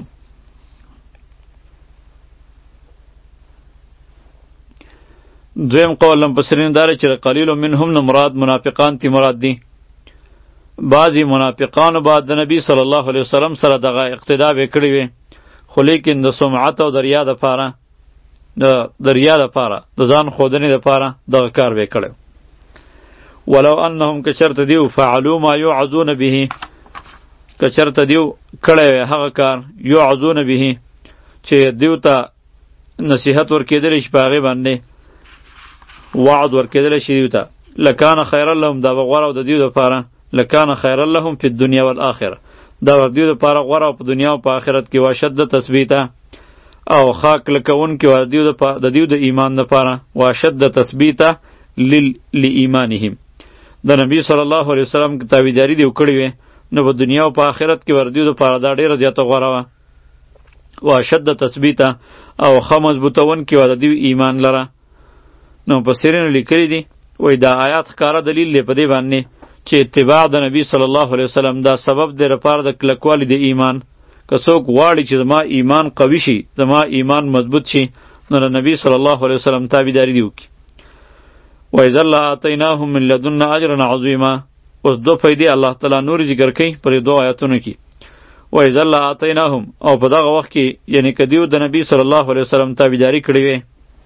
دویم قول لمپسرین داره چې قلیل منهم نه مراد منافقان تی مراد دي بعضی منافقانو بعد د نبی صلی الله علیه وسلم سره دغه اقتدا وکړي وي خو لیکن د سمعت او د ریا دپاره د ریا دپاره د ځان ښودنې دپاره دغه کار وکړی ولو انهم که چرته دیو فعلوا ما یوعظون به که چرته دیو کړی وی هغه کار یوعظون به چې دیو ته نصیحت ورکېدلی شي په هغې باندې وعظ ورکېدلی شي دیو ته لکان خیر لهم دا به غوره او د دیو دپاره لکان خیر لهم فی الدنیا والآخره دا ور دیو دپاره غوره په دنیا او په آخرت کې واشد تثبیته او خاک لکون کې ور دیو د دیو د ایمان دپاره واشد تثبیته لایمانهم د نبی صلی الله علیه وسلم تابعداري دیو کړی وي نو په دنیا او په آخرت کې ور دیو دپاره دا ډیره زیاته غوره وه واشد تثبیته او ښه مضبوطون کې ور دیو ایمان لره نو مفسرینو لیکلي دي وایي دا آیات ښکاره دلیل دی په دې باندې چې اتباع د نبی صلی الله علیه وسلم دا سبب دی لپاره د کلکوالي د ایمان که څوک غواړي چې زما ایمان قوي شي زما ایمان مضبوط شي نو د نبی صلی الله علیه وسلم تابعداري دې وکړي وإذا لآتیناهم من لدنا اجرا عظیما اوس دو فایدې الله تعالی نور ذکر کوي پر دو آیاتونو کې وإذا لآتیناهم او په دغه وخت کې یعنی که دیو د نبی صلی الله علیه وسلم تابعداري کړې وي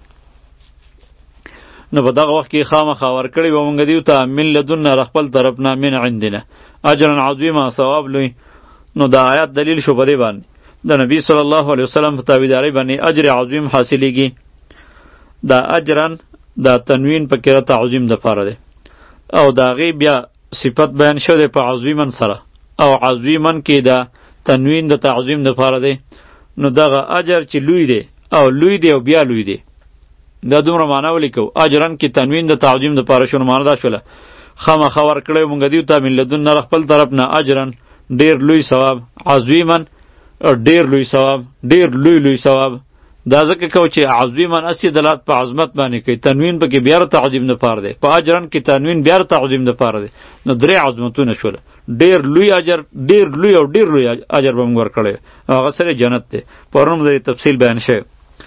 نو په دغه وخت کې خامخا ورکړی به مونږ دیو ته من لدنا له خپل طرف نه من عندنا اجرا عظیما ثواب لوی نو دا آیات دلیل شو په دې باندې د نبی صلی الله علیه وسلم په تابعدارۍ باندې اجر عظیم حاصلیږي دا اجرن دا تنوین په کې تعظیم دپاره دی او د هغې بیا صفت بیان شوی په عظیمن سره او عظیمن کې دا تنوین د تعظیم دپاره دی نو دغه اجر چې لوی دی او لوی دی او بیا لوی دی دا دومره معنا ولیکو اجرن کې تنوین د تعظیم دپاره شو نو معنا دا شوله خامخا ورکړی مونږ دیو ته من لدن خپل طرف نه اجرن ډیر لوی ثواب عظیمن ډیر لوی ثواب ډیر لوی لوی ثواب دا ځکه کو چې عظیمن اسی دلالت په عظمت باندې کوي تنوین پکې بیا تعظیم نه پاره دی په اجرن کې تنوین بیا تعظیم نه پاره دی نو درې عظمتونه شول ډیر لوی اجر ډیر لوی او ډیر لوی اجر به موږ ورکړی هغه سره جنت دی پرون د تفصیل بیان شوی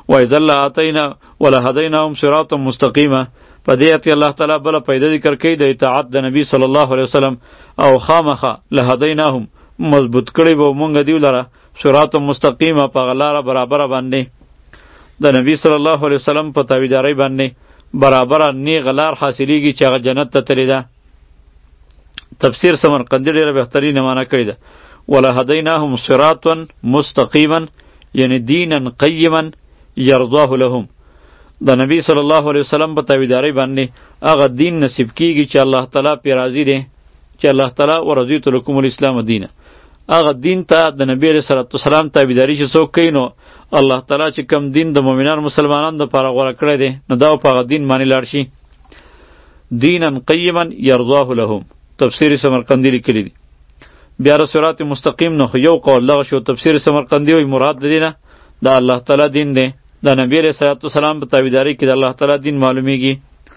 وإذا لآتینا ولهدیناهم صراطا مستقیما. په دې آیت کې الله تعالی بله پیدا ذکر کوي د اطاعت د نبی صلی الله علیه وسلم، او خامخه لهدیناهم مضبوط کړی به مونږ دیو لره صراطا مستقیما په هغه لاره برابره باندې د نبی صلی الله علیه وسلم په تابعدارۍ باندې برابره نیغه لار حاصلیږي چې هغه جنت ته تللی ده. تفسیر سمرقندي ډېره بهترینه معنا کړې ده. ولهدیناهم صراطا مستقیما یعنی دینا قیما یرضاه لهم. د نبی صلی الله علیه وسلم په تابعدارۍ باندې هغه دین نصیب کیږي چې الله تعالی پې راضي دی، چې الله تعالی ورضیت لکم الاسلام دینه. هغه دین ته د نبی علیه صلوات والسلام تابعداري چې څوک کوي نو الله تعالی چې کم دین د مؤمنان مسلمانانو دپاره غوره کړی دی نو دا په هغه دین باندې لاړ شي. دینا قیما یرضاه لهم تفسیر سمرقندي لیکلی دی. بیا د صراط مستقیم نه خو یو قول دغه شو. تفسیر سمرقندي وایي مراد د دې نه د الله تعالی دین دی. د نبی علیه صلوات والسلام په تابعدارۍ کې د الله تعالی دین معلومیږي.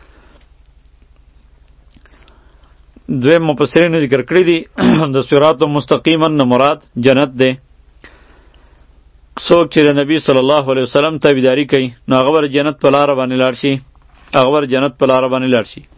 دویم مفسرینو ذکر کړی دی د صراط مستقیما نه مراد جنت دی. څوک چې د نبی صلی الله علیه وسلم تابعداري کوي نو هغه ور جنت په لاره باندې لاړ شي، هغه ور جنت په لاره باندې لاړ شي.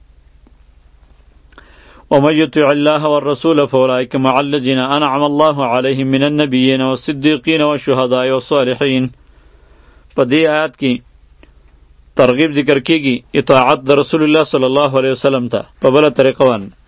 ومن يطع الله والرسول فاولئك مع الذين انعم الله عليهم من النبيين والصديقين والشهداء والصالحين. په دې آیات کې ترغیب ذکر کیږي اطاعت د رسول الله صلی الله علیه وسلم ته په بله طریقه باندې